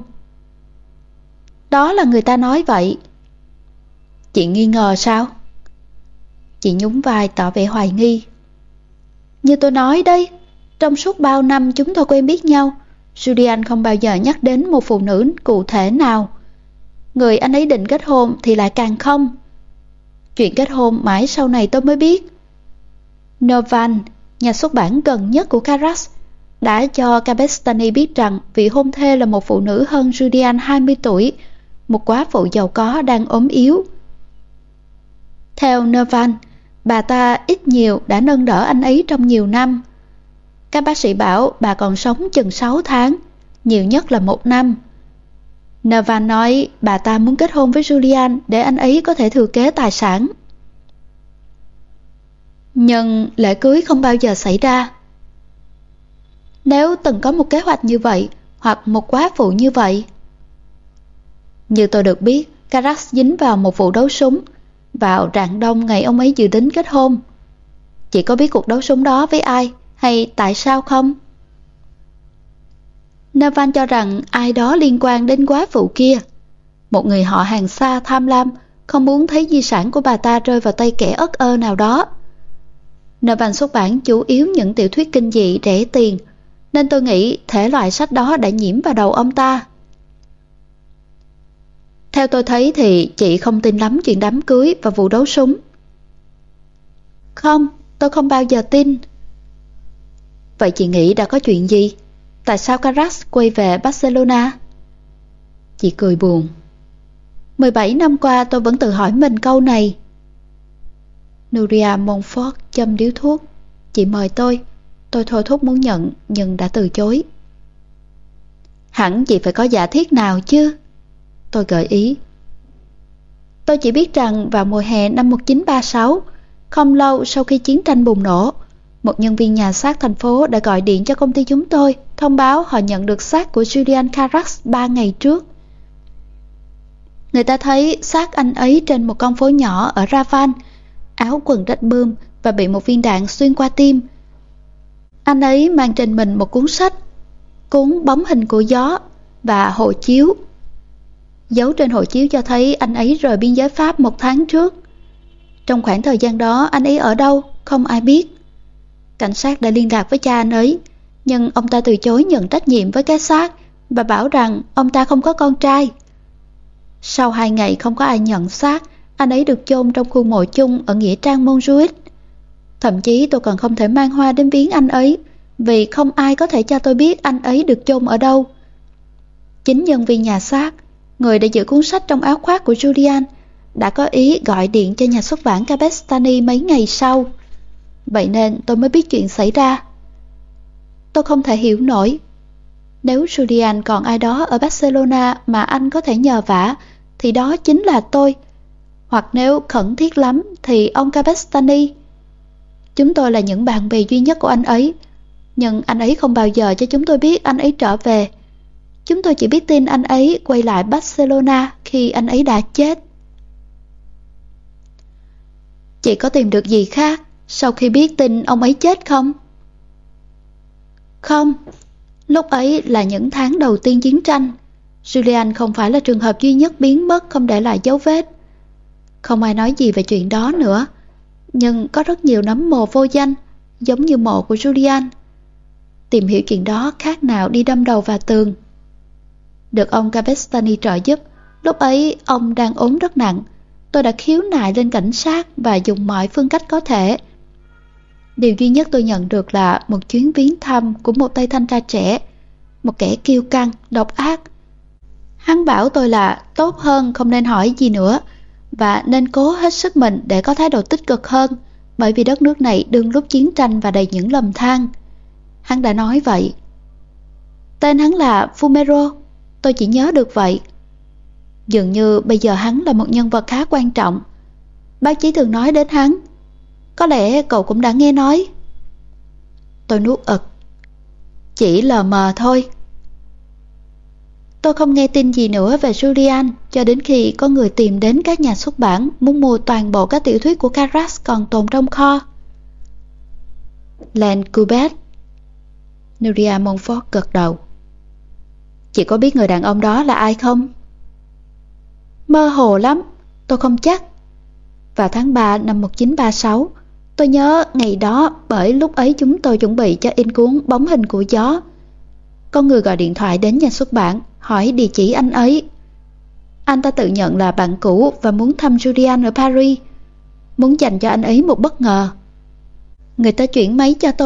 Đó là người ta nói vậy. Chị nghi ngờ sao? Chị nhún vai tỏ vẻ hoài nghi. Như tôi nói đấy, trong suốt bao năm chúng tôi quen biết nhau, Julian không bao giờ nhắc đến một phụ nữ cụ thể nào. Người anh ấy định kết hôn thì lại càng không. Chuyện kết hôn mãi sau này tôi mới biết. Novan, nhà xuất bản gần nhất của Carras, đã cho Cabestany biết rằng vị hôn thê là một phụ nữ hơn Julian hai mươi tuổi, một quá phụ giàu có đang ốm yếu. Theo Nerval, bà ta ít nhiều đã nâng đỡ anh ấy trong nhiều năm. Các bác sĩ bảo bà còn sống chừng sáu tháng, nhiều nhất là một năm. Nerval nói bà ta muốn kết hôn với Julian để anh ấy có thể thừa kế tài sản. Nhưng lễ cưới không bao giờ xảy ra. Nếu từng có một kế hoạch như vậy, hoặc một quá phụ như vậy. Như tôi được biết, Carax dính vào một vụ đấu súng vào rạng đông ngày ông ấy dự tính kết hôn. Chị có biết cuộc đấu súng đó với ai hay tại sao không? Nerval cho rằng ai đó liên quan đến quá phụ kia. Một người họ hàng xa tham lam, không muốn thấy di sản của bà ta rơi vào tay kẻ ất ơ nào đó. Nerval xuất bản chủ yếu những tiểu thuyết kinh dị rẻ tiền, nên tôi nghĩ thể loại sách đó đã nhiễm vào đầu ông ta. Theo tôi thấy thì chị không tin lắm chuyện đám cưới và vụ đấu súng. Không, tôi không bao giờ tin. Vậy chị nghĩ đã có chuyện gì? Tại sao Carax quay về Barcelona? Chị cười buồn. mười bảy năm qua tôi vẫn tự hỏi mình câu này. Nuria Montfort châm điếu thuốc. Chị mời tôi. Tôi thôi thúc muốn nhận nhưng đã từ chối. Hẳn chị phải có giả thiết nào chứ? Tôi gợi ý. Tôi chỉ biết rằng vào mùa hè năm một nghìn chín trăm ba mươi sáu, không lâu sau khi chiến tranh bùng nổ, một nhân viên nhà xác thành phố đã gọi điện cho công ty chúng tôi, thông báo họ nhận được xác của Julian Carax ba ngày trước. Người ta thấy xác anh ấy trên một con phố nhỏ ở Raval, áo quần rách bươm và bị một viên đạn xuyên qua tim. Anh ấy mang trên mình một cuốn sách, cuốn Bóng hình của gió và hộ chiếu. Dấu trên hộ chiếu cho thấy anh ấy rời biên giới Pháp một tháng trước. Trong khoảng thời gian đó anh ấy ở đâu, không ai biết. Cảnh sát đã liên lạc với cha anh ấy, nhưng ông ta từ chối nhận trách nhiệm với cái xác và bảo rằng ông ta không có con trai. Sau hai ngày không có ai nhận xác, anh ấy được chôn trong khu mộ chung ở nghĩa trang Montjuic. Thậm chí tôi còn không thể mang hoa đến viếng anh ấy, vì không ai có thể cho tôi biết anh ấy được chôn ở đâu. Chính nhân viên nhà xác, người đã giữ cuốn sách trong áo khoác của Julian, đã có ý gọi điện cho nhà xuất bản Cabestany mấy ngày sau. Vậy nên tôi mới biết chuyện xảy ra. Tôi không thể hiểu nổi. Nếu Julian còn ai đó ở Barcelona mà anh có thể nhờ vả, thì đó chính là tôi. Hoặc nếu khẩn thiết lắm thì ông Cabestany. Chúng tôi là những bạn bè duy nhất của anh ấy, nhưng anh ấy không bao giờ cho chúng tôi biết anh ấy trở về. Chúng tôi chỉ biết tin anh ấy quay lại Barcelona khi anh ấy đã chết. Chị có tìm được gì khác sau khi biết tin ông ấy chết không? Không, lúc ấy là những tháng đầu tiên chiến tranh. Julian không phải là trường hợp duy nhất biến mất không để lại dấu vết. Không ai nói gì về chuyện đó nữa. Nhưng có rất nhiều nấm mồ vô danh, giống như mộ của Julian. Tìm hiểu chuyện đó khác nào đi đâm đầu vào tường. Được ông Cabestany trợ giúp, lúc ấy ông đang ốm rất nặng. Tôi đã khiếu nại lên cảnh sát và dùng mọi phương cách có thể. Điều duy nhất tôi nhận được là một chuyến viếng thăm của một tay thanh tra trẻ, một kẻ kiêu căng, độc ác. Hắn bảo tôi là tốt hơn không nên hỏi gì nữa, và nên cố hết sức mình để có thái độ tích cực hơn, bởi vì đất nước này đương lúc chiến tranh và đầy những lầm than. Hắn đã nói vậy. Tên hắn là Fumero, tôi chỉ nhớ được vậy. Dường như bây giờ hắn là một nhân vật khá quan trọng. Báo chí thường nói đến hắn. Có lẽ cậu cũng đã nghe nói. Tôi nuốt ực. Chỉ lờ mờ thôi. Tôi không nghe tin gì nữa về Julian cho đến khi có người tìm đến các nhà xuất bản muốn mua toàn bộ các tiểu thuyết của Carax còn tồn trong kho. Len Coubet. Nuria Montfort gật đầu. Chị có biết người đàn ông đó là ai không? Mơ hồ lắm, tôi không chắc. Vào tháng ba năm một nghìn chín trăm ba mươi sáu, tôi nhớ ngày đó bởi lúc ấy chúng tôi chuẩn bị cho in cuốn Bóng hình của gió. Có người gọi điện thoại đến nhà xuất bản hỏi địa chỉ anh ấy. Anh ta tự nhận là bạn cũ và muốn thăm Julian ở Paris, muốn dành cho anh ấy một bất ngờ. Người ta chuyển máy cho tôi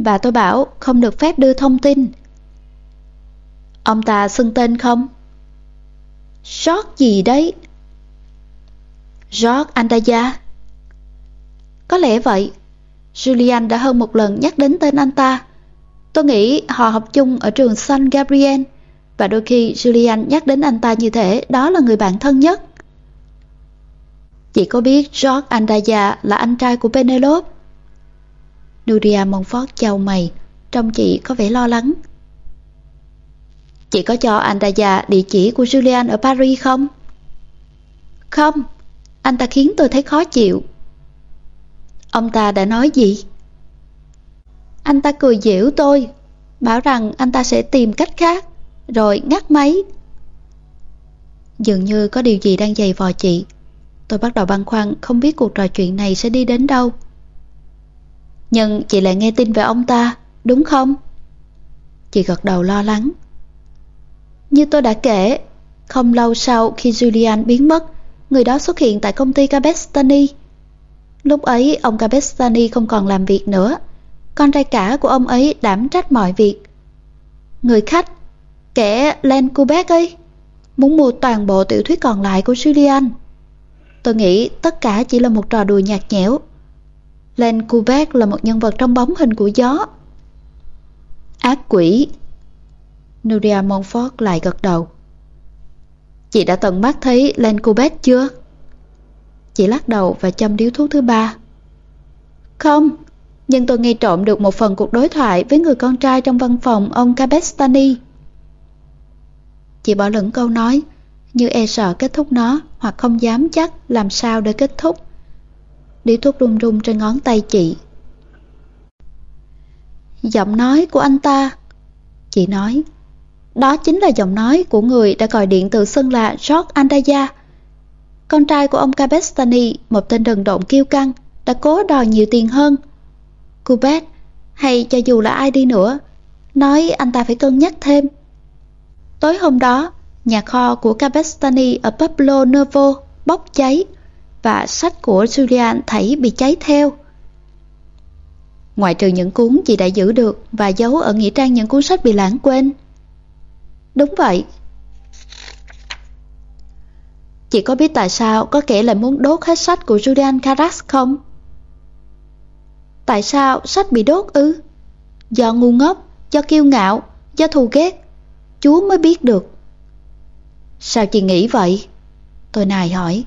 và tôi bảo không được phép đưa thông tin. Ông ta xưng tên không? George gì đấy? George Andaya. Có lẽ vậy. Julian đã hơn một lần nhắc đến tên anh ta. Tôi nghĩ họ học chung ở trường San Gabriel, và đôi khi Julian nhắc đến anh ta như thể đó là người bạn thân nhất. Chị có biết George Andaya là anh trai của Penelope? Nuria Montfort chau mày, trông chị có vẻ lo lắng. Chị có cho Andaya địa chỉ của Julian ở Paris không? Không, anh ta khiến tôi thấy khó chịu. Ông ta đã nói gì? Anh ta cười giễu tôi, bảo rằng anh ta sẽ tìm cách khác, rồi ngắt máy. Dường như có điều gì đang giày vò chị. Tôi bắt đầu băn khoăn không biết cuộc trò chuyện này sẽ đi đến đâu. Nhưng chị lại nghe tin về ông ta, đúng không? Chị gật đầu lo lắng. Như tôi đã kể, không lâu sau khi Julian biến mất, người đó xuất hiện tại công ty Cabestany. Lúc ấy ông Cabestany không còn làm việc nữa. Con trai cả của ông ấy đảm trách mọi việc. Người khách, kẻ Len Quebec ấy, muốn mua toàn bộ tiểu thuyết còn lại của Julian. Tôi nghĩ tất cả chỉ là một trò đùa nhạt nhẽo. Len Quebec là một nhân vật trong bóng hình của gió. Ác quỷ. Nuria Montfort lại gật đầu. Chị đã tận mắt thấy Len Quebec chưa? Chị lắc đầu và châm điếu thuốc thứ ba. Không, nhưng tôi nghe trộm được một phần cuộc đối thoại với người con trai trong văn phòng ông Cabestany. Chị bỏ lửng câu nói, như e sợ kết thúc nó, hoặc không dám chắc làm sao để kết thúc. Điếu thuốc rung rung trên ngón tay chị. Giọng nói của anh ta, chị nói, đó chính là giọng nói của người đã gọi điện tự xưng là George Andaya. Con trai của ông Cabestany, một tên đần độn kiêu căng, đã cố đòi nhiều tiền hơn. Quebec, hay cho dù là ai đi nữa, nói anh ta phải cân nhắc thêm. Tối hôm đó, nhà kho của Cabestany ở Pablo Novo bốc cháy, và sách của Julian thảy bị cháy theo. Ngoại trừ những cuốn chị đã giữ được và giấu ở nghĩa trang những cuốn sách bị lãng quên. Đúng vậy. Chị có biết tại sao có kẻ lại muốn đốt hết sách của Julian Carax không? Tại sao sách bị đốt ư? Do ngu ngốc, do kiêu ngạo, do thù ghét. Chúa mới biết được. Sao chị nghĩ vậy? Tôi nài hỏi.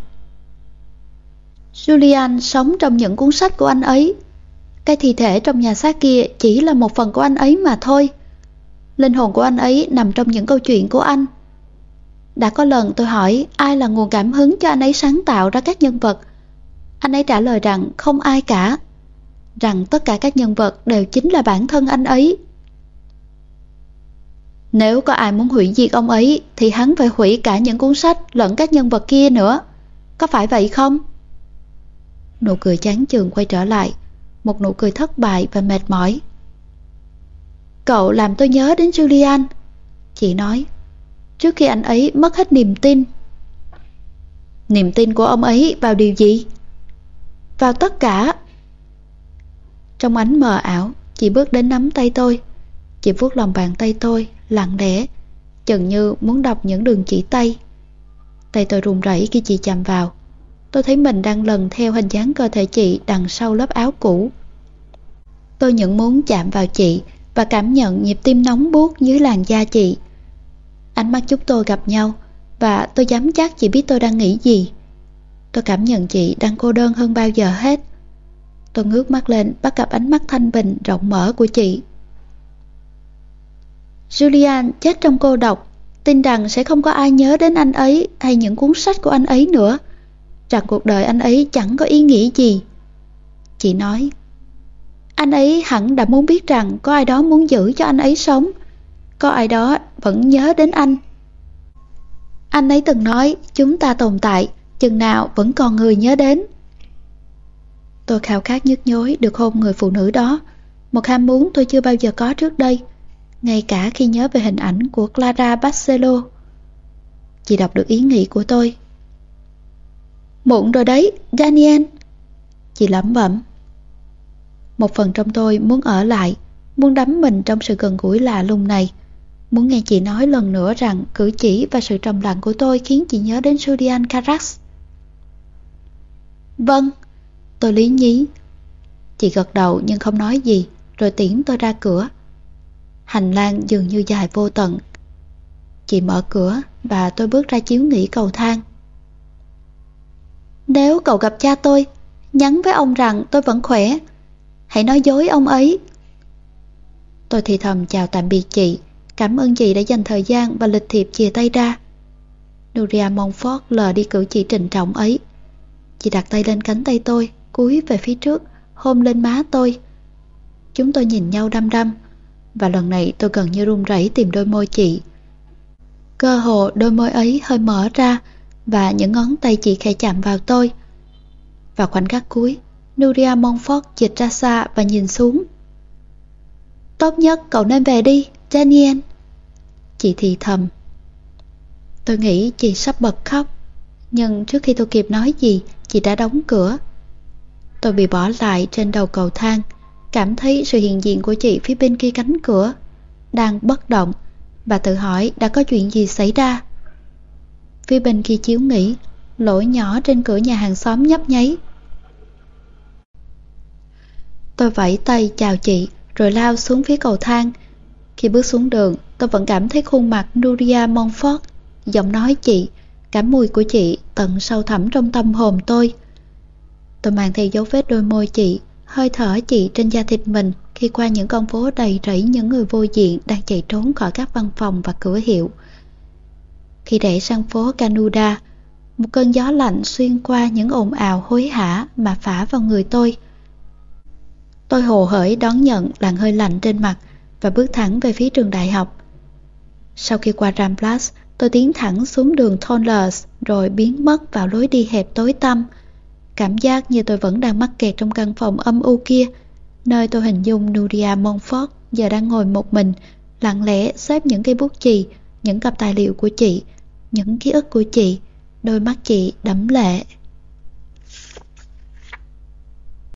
Julian sống trong những cuốn sách của anh ấy. Cái thi thể trong nhà xác kia chỉ là một phần của anh ấy mà thôi. Linh hồn của anh ấy nằm trong những câu chuyện của anh. Đã có lần tôi hỏi ai là nguồn cảm hứng cho anh ấy sáng tạo ra các nhân vật. Anh ấy trả lời rằng không ai cả. Rằng tất cả các nhân vật đều chính là bản thân anh ấy. Nếu có ai muốn hủy diệt ông ấy thì hắn phải hủy cả những cuốn sách lẫn các nhân vật kia nữa. Có phải vậy không? Nụ cười chán chường quay trở lại, một nụ cười thất bại và mệt mỏi. Cậu làm tôi nhớ đến Julian, chị nói, trước khi anh ấy mất hết niềm tin. Niềm tin của ông ấy vào điều gì? Vào tất cả. Trong ánh mờ ảo, chị bước đến nắm tay tôi. Chị vuốt lòng bàn tay tôi, lặng lẽ, chừng như muốn đọc những đường chỉ tay. Tay tôi run rẩy khi chị chạm vào. Tôi thấy mình đang lần theo hình dáng cơ thể chị đằng sau lớp áo cũ. Tôi những muốn chạm vào chị và cảm nhận nhịp tim nóng buốt dưới làn da chị. Ánh mắt chúng tôi gặp nhau và tôi dám chắc chị biết tôi đang nghĩ gì. Tôi cảm nhận chị đang cô đơn hơn bao giờ hết. Tôi ngước mắt lên bắt gặp ánh mắt thanh bình rộng mở của chị. Julian chết trong cô độc, tin rằng sẽ không có ai nhớ đến anh ấy hay những cuốn sách của anh ấy nữa, rằng cuộc đời anh ấy chẳng có ý nghĩa gì. Chị nói, anh ấy hẳn đã muốn biết rằng có ai đó muốn giữ cho anh ấy sống, có ai đó vẫn nhớ đến anh. Anh ấy từng nói chúng ta tồn tại chừng nào vẫn còn người nhớ đến. Tôi khao khát nhức nhối được hôn người phụ nữ đó, một ham muốn tôi chưa bao giờ có trước đây, ngay cả khi nhớ về hình ảnh của Clara Barcelo. Chị đọc được ý nghĩ của tôi. Muộn rồi đấy, Daniel. Chị lẩm bẩm. Một phần trong tôi muốn ở lại, muốn đắm mình trong sự gần gũi lạ lùng này, muốn nghe chị nói lần nữa rằng cử chỉ và sự trầm lặng của tôi khiến chị nhớ đến Julian Carax. Vâng, tôi lý nhí. Chị gật đầu nhưng không nói gì, rồi tiễn tôi ra cửa. Hành lang dường như dài vô tận. Chị mở cửa và tôi bước ra chiếu nghỉ cầu thang. Nếu cậu gặp cha tôi, nhắn với ông rằng tôi vẫn khỏe. Hãy nói dối ông ấy. Tôi thì thầm chào tạm biệt chị, cảm ơn chị đã dành thời gian và lịch thiệp chia tay ra. Nuria Montfort lờ đi cử chỉ trịnh trọng ấy. Chị đặt tay lên cánh tay tôi, cúi về phía trước, hôn lên má tôi. Chúng tôi nhìn nhau đăm đăm, và lần này tôi gần như run rẩy tìm đôi môi chị. Cơ hồ đôi môi ấy hơi mở ra, và những ngón tay chị khẽ chạm vào tôi. Vào khoảnh khắc cuối, Nuria Montfort dịch ra xa và nhìn xuống. Tốt nhất cậu nên về đi, Daniel. Chị thì thầm. Tôi nghĩ chị sắp bật khóc, nhưng trước khi tôi kịp nói gì, chị đã đóng cửa. Tôi bị bỏ lại trên đầu cầu thang, cảm thấy sự hiện diện của chị phía bên kia cánh cửa, đang bất động, và tự hỏi đã có chuyện gì xảy ra. Phía bên kia chiếu nghỉ, lỗ nhỏ trên cửa nhà hàng xóm nhấp nháy. Tôi vẫy tay chào chị, rồi lao xuống phía cầu thang. Khi bước xuống đường, tôi vẫn cảm thấy khuôn mặt Nuria Montfort, giọng nói chị, cả mùi của chị tận sâu thẳm trong tâm hồn tôi. Tôi mang theo dấu vết đôi môi chị, hơi thở chị trên da thịt mình khi qua những con phố đầy rẫy những người vô diện đang chạy trốn khỏi các văn phòng và cửa hiệu. Khi rẽ sang phố Canuda, một cơn gió lạnh xuyên qua những ồn ào hối hả mà phả vào người tôi. Tôi hồ hởi đón nhận làn hơi lạnh trên mặt và bước thẳng về phía trường đại học. Sau khi qua Ramblas, tôi tiến thẳng xuống đường Tonlers rồi biến mất vào lối đi hẹp tối tăm. Cảm giác như tôi vẫn đang mắc kẹt trong căn phòng âm u kia, nơi tôi hình dung Nuria Montfort giờ đang ngồi một mình, lặng lẽ xếp những cây bút chì, những cặp tài liệu của chị, những ký ức của chị, đôi mắt chị đẫm lệ.